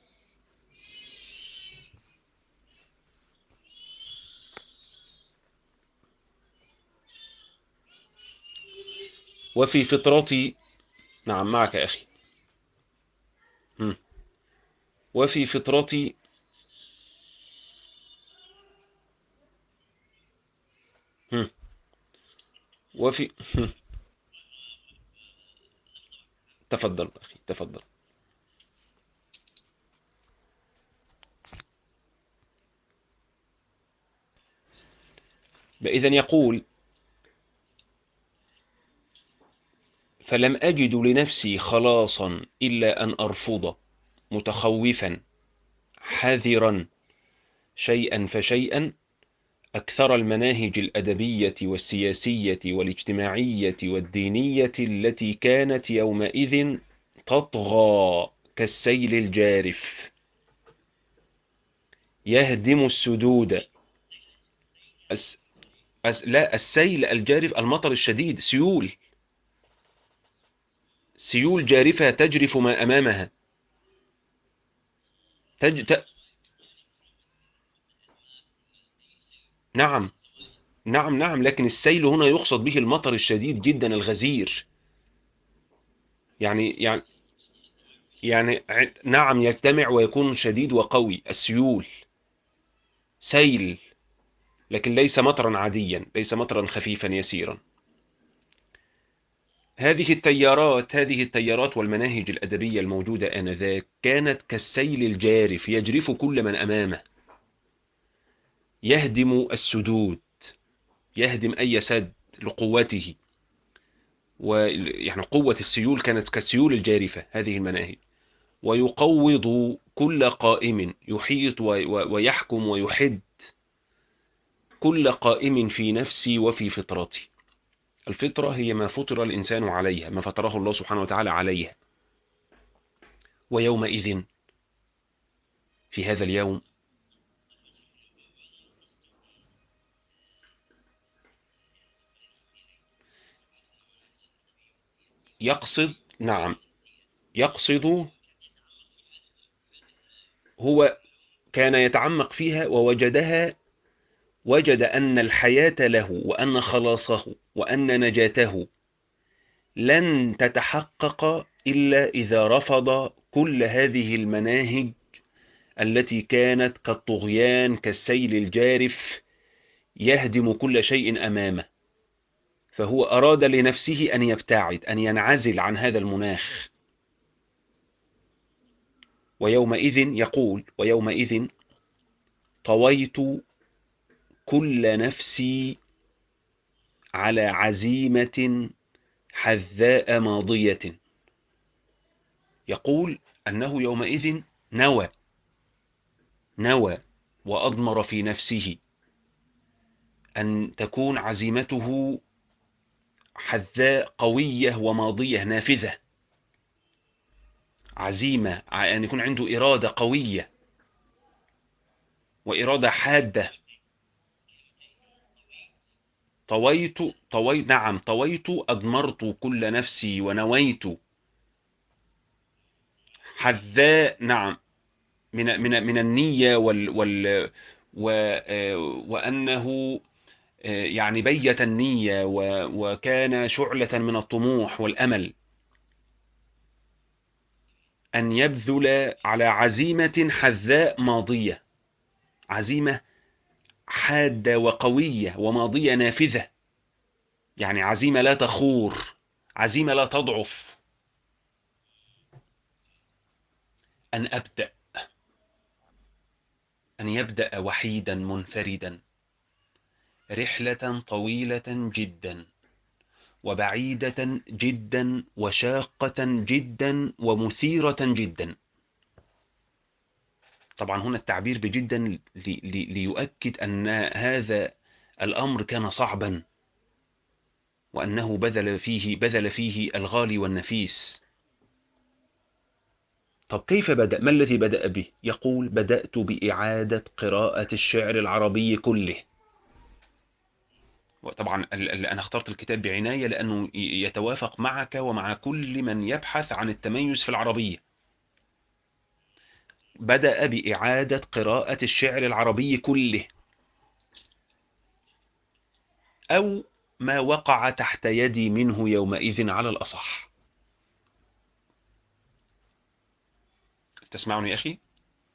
وفي فطرتي، نعم معك أخي. هم. وفي فطرتي هم. وفي هم. تفضل أخي تفضل. إذن يقول: فلم أجد لنفسي خلاصا إلا أن أرفض متخوفا حذرا شيئا فشيئا أكثر المناهج الأدبية والسياسية والاجتماعية والدينية التي كانت يومئذ تطغى كالسيل الجارف، يهدم السدود. أس أس لا، السيل الجارف المطر الشديد، سيول، سيول جارفة تجرف ما أمامها. تج... ت... نعم نعم نعم، لكن السيل هنا يقصد به المطر الشديد جدا الغزير. يعني يعني يعني ع- نعم، يجتمع ويكون شديد وقوي. السيول سيل، لكن ليس مطرا عاديا، ليس مطرا خفيفا يسيرا. هذه التيارات هذه التيارات والمناهج الأدبية الموجودة آنذاك كانت كالسيل الجارف يجرف كل من أمامه، يهدم السدود، يهدم أي سد لقوته. ويعني قوة السيول كانت كالسيول الجارفة هذه المناهج. ويقوض كل قائم، يحيط ويحكم ويحد كل قائم في نفسي وفي فطرتي. الفطرة هي ما فطر الإنسان عليها، ما فطره الله سبحانه وتعالى عليها. ويومئذ، في هذا اليوم، يقصد، نعم يقصد، هو كان يتعمق فيها ووجدها، وجد أن الحياة له وأن خلاصه وأن نجاته لن تتحقق إلا إذا رفض كل هذه المناهج التي كانت كالطغيان كالسيل الجارف يهدم كل شيء أمامه. فهو أراد لنفسه أن يبتعد، أن ينعزل عن هذا المناخ. ويومئذ يقول: ويومئذ طويت كل نفسي على عزيمة حذاء ماضية. يقول أنه يومئذ نوى نوى وأضمر في نفسه أن تكون عزيمته حذاء قوية وماضية نافذة. عزيمة، أن يكون عنده إرادة قوية وإرادة حادة. طويت طويت نعم طويت أضمرت كل نفسي ونويت حذاء، نعم، من من من النية وال وال وأنه يعني بيت النية وكان شعلة من الطموح والأمل، أن يبذل على عزيمة حذاء ماضية، عزيمة حادة وقوية وماضية نافذة، يعني عزيمة لا تخور، عزيمة لا تضعف. أن أبدأ، أن يبدأ وحيدا منفردا رحلة طويلة جدا وبعيدة جدا وشاقة جدا ومثيرة جدا. طبعا هنا التعبير بجدا ليؤكد أن هذا الأمر كان صعبا، وأنه بذل فيه بذل فيه الغالي والنفيس. طب كيف بدأ؟ ما الذي بدأ به؟ يقول: بدأت بإعادة قراءة الشعر العربي كله. وطبعا أنا اخترت الكتاب بعناية لأنه يتوافق معك ومع كل من يبحث عن التميز في العربية. بدأ بإعادة قراءة الشعر العربي كله، أو ما وقع تحت يدي منه يومئذ على الأصح. تسمعني يا أخي؟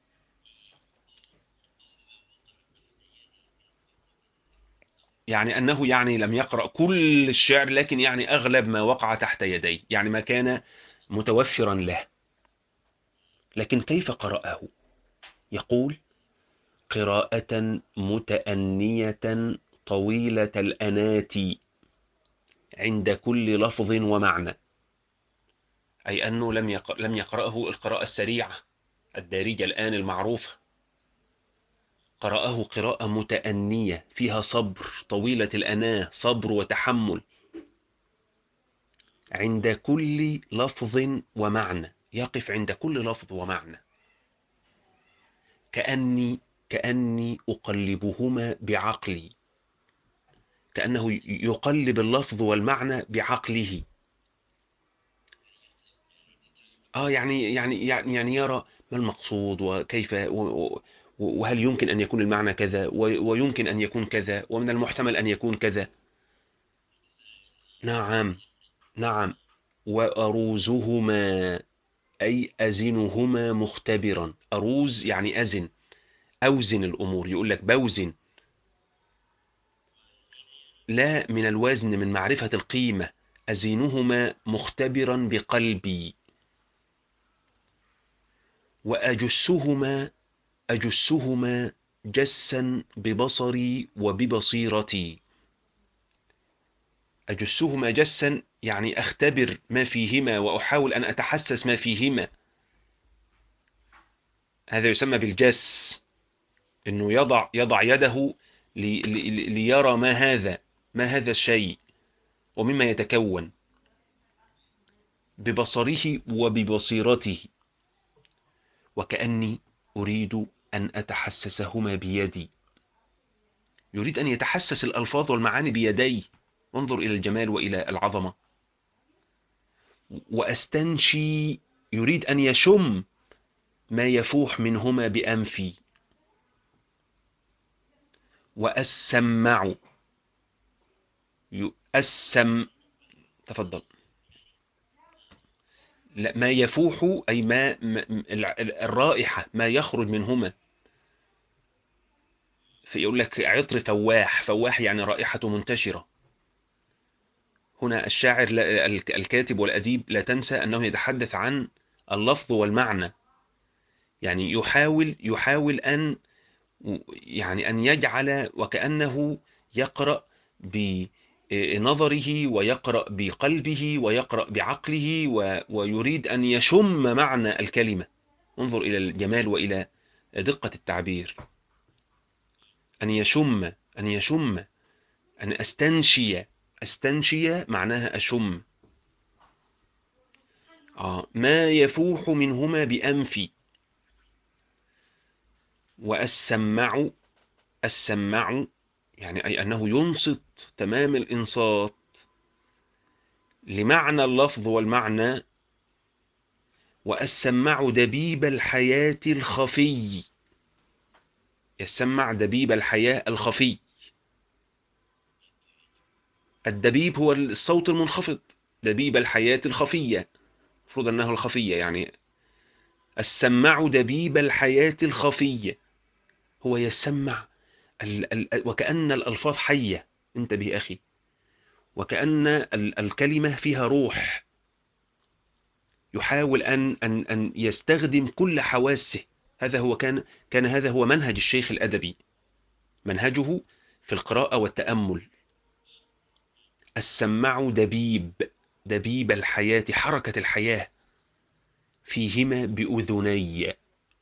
يعني أنه يعني لم يقرأ كل الشعر، لكن يعني أغلب ما وقع تحت يديه، يعني ما كان متوفرا له. لكن كيف قرأه؟ يقول: قراءة متأنية طويلة الأنات عند كل لفظ ومعنى. أي أنه لم يقرأ لم يقرأه القراءة السريعة الدارجة الآن المعروفة، قرأه قراءة متأنية فيها صبر، طويلة الأناة، صبر وتحمل، عند كل لفظ ومعنى، يقف عند كل لفظ ومعنى، كأني كأني أقلبهما بعقلي، كأنه يقلب اللفظ والمعنى بعقله. آه يعني يعني يعني يعني يرى ما المقصود وكيف، وهل يمكن أن يكون المعنى كذا، ويمكن أن يكون كذا، ومن المحتمل أن يكون كذا. نعم نعم. وأروزهما، أي أزنهما مختبرا. أروز يعني أزن، أوزن الأمور، يقول لك بوزن، لا من الوزن، من معرفة القيمة. أزنهما مختبرا بقلبي. وأجسهما أجسهما جسا ببصري وببصيرتي. أجسهما جسا يعني أختبر ما فيهما وأحاول أن أتحسس ما فيهما. هذا يسمى بالجس، أنه يضع يضع يده لي لي ليرى ما هذا ما هذا الشيء ومما يتكون، ببصره وببصيرته. وكأني أريد أن أتحسسهما بيدي، يريد أن يتحسس الألفاظ والمعاني بيديه. انظر إلى الجمال وإلى العظمة. وأستنشي، يريد أن يشم ما يفوح منهما بأنفي. وأسمع، أسم تفضل. لا، ما يفوح أي ما الرائحة، ما يخرج منهما. فيقول لك عطر فواح، فواح يعني رائحة منتشرة. هنا الشاعر الكاتب والأديب لا تنسى أنه يتحدث عن اللفظ والمعنى، يعني يحاول يحاول أن يعني أن يجعل وكأنه يقرأ بنظره ويقرأ بقلبه ويقرأ بعقله، ويريد أن يشم معنى الكلمة. انظر إلى الجمال وإلى دقة التعبير. أن يشم أن يشم أن أستنشي أستنشي معناها أشم. آه ما يفوح منهما بأنفي. وأسمع، السمع يعني أي أنه ينصت تمام الإنصات لمعنى اللفظ والمعنى. وأسمع دبيب الحياة الخفي، يسمع دبيب الحياة الخفي. الدبيب هو الصوت المنخفض، دبيب الحياة الخفية، المفروض أنه الخفية يعني. السماع دبيب الحياة الخفية، هو يسمع ال ال وكأن الألفاظ حية. انتبه أخي، وكأن ال الكلمة فيها روح، يحاول أن أن أن يستخدم كل حواسه. هذا هو كان كان هذا هو منهج الشيخ الأدبي، منهجه في القراءة والتأمل. السماع دبيب، دبيب الحياة، حركة الحياة فيهما بأذني،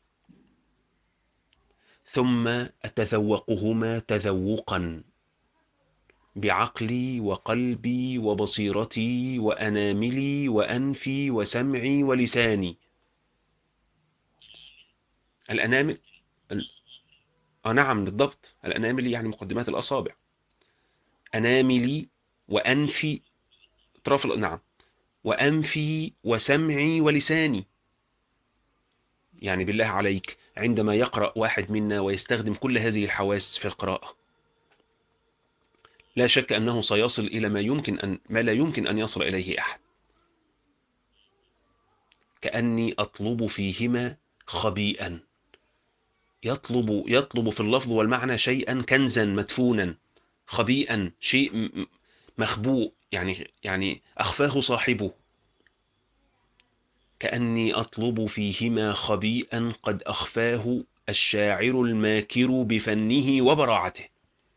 ثم أتذوقهما تذوقا بعقلي وقلبي وبصيرتي وأناملي وأنفي وسمعي ولساني. الأنامل، آه نعم بالضبط، الأنامل يعني مقدمات الأصابع. أناملي وأنفي، أطراف، نعم، وأنفي وسمعي ولساني. يعني بالله عليك، عندما يقرأ واحد منا ويستخدم كل هذه الحواس في القراءة، لا شك أنه سيصل إلى ما يمكن أن ما لا يمكن أن يصل إليه أحد. كأني أطلب فيهما خبيئا، يطلب يطلب في اللفظ والمعنى شيئا كنزا مدفونا، خبيئا شيء مخبوء، يعني يعني أخفاه صاحبه. كأني أطلب فيهما خبيئا قد أخفاه الشاعر الماكر بفنه وبراعته.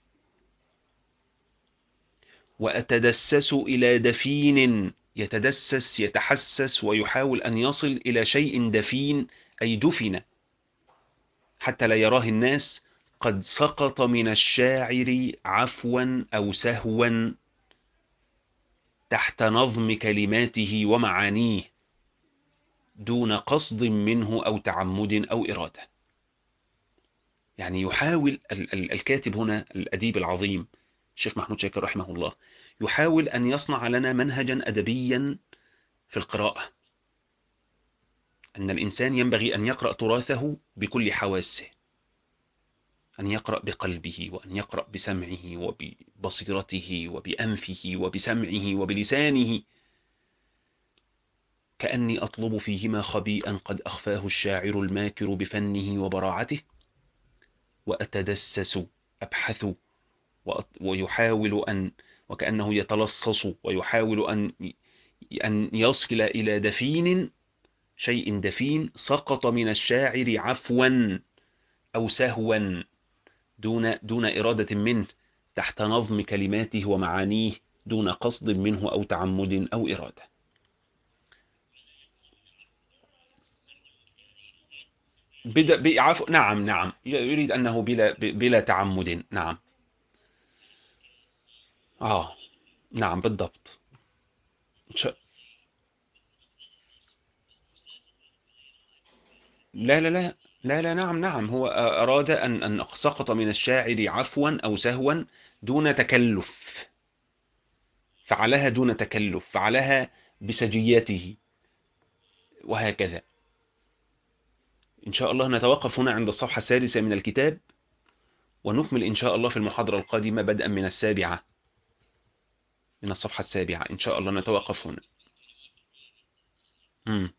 وأتدسس إلى دفين، يتدسس يتحسس ويحاول أن يصل إلى شيء دفين، أي دفن حتى لا يراه الناس، قد سقط من الشاعر عفوا أو سهوا تحت نظم كلماته ومعانيه، دون قصد منه أو تعمد أو إرادة. يعني يحاول ال ال الكاتب هنا، الأديب العظيم الشيخ محمود شاكر رحمه الله، يحاول أن يصنع لنا منهجا أدبيا في القراءة. أن الإنسان ينبغي أن يقرأ تراثه بكل حواسه، أن يقرأ بقلبه، وأن يقرأ بسمعه وببصيرته وبأنفه وبسمعه وبلسانه. كأني أطلب فيهما خبيئا قد أخفاه الشاعر الماكر بفنه وبراعته، وأتدسس أبحث ويحاول أن، وكأنه يتلصص ويحاول أن أن يصل إلى دفين، شيء دفين سقط من الشاعر عفوا أو سهوا دون دون إرادة منه، تحت نظم كلماته ومعانيه، دون قصد منه أو تعمد أو إرادة. بدأ عفو، نعم نعم، يريد أنه بلا بلا تعمد، نعم. آه نعم بالضبط. ش... لا لا لا لا لا نعم نعم، هو أراد أن أن سقط من الشاعر عفوا أو سهوا دون تكلف، فعلها دون تكلف، فعلها بسجيته، وهكذا. إن شاء الله نتوقف هنا عند الصفحة السادسة من الكتاب، ونكمل إن شاء الله في المحاضرة القادمة بدءا من السابعة، من الصفحة السابعة إن شاء الله نتوقف هنا. مم.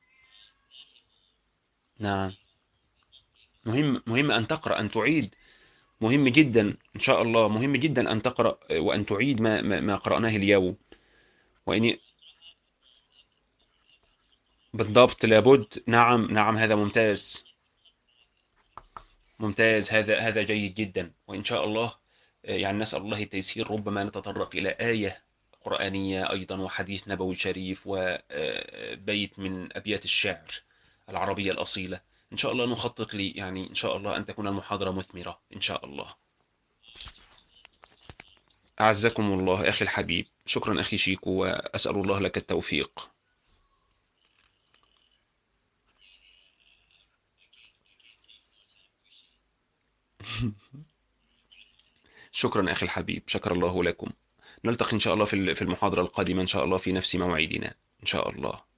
نعم، مهم مهم أن تقرأ، أن تعيد، مهم جدا إن شاء الله، مهم جدا أن تقرأ وأن تعيد ما ما ما قرأناه اليوم. وإن بالضبط لابد، نعم نعم، هذا ممتاز، ممتاز، هذا هذا جيد جدا. وإن شاء الله يعني نسأل الله التيسير، ربما نتطرق إلى آية قرآنية أيضا، وحديث نبوي شريف، وبيت من أبيات الشعر العربية الأصيلة. إن شاء الله نخطط لي يعني إن شاء الله أن تكون المحاضرة مثمرة إن شاء الله. أعزكم الله أخي الحبيب، شكرا أخي شيكو، وأسأل الله لك التوفيق. شكرا أخي الحبيب، شكر الله لكم. نلتقي إن شاء الله في المحاضرة القادمة إن شاء الله في نفس موعدنا إن شاء الله.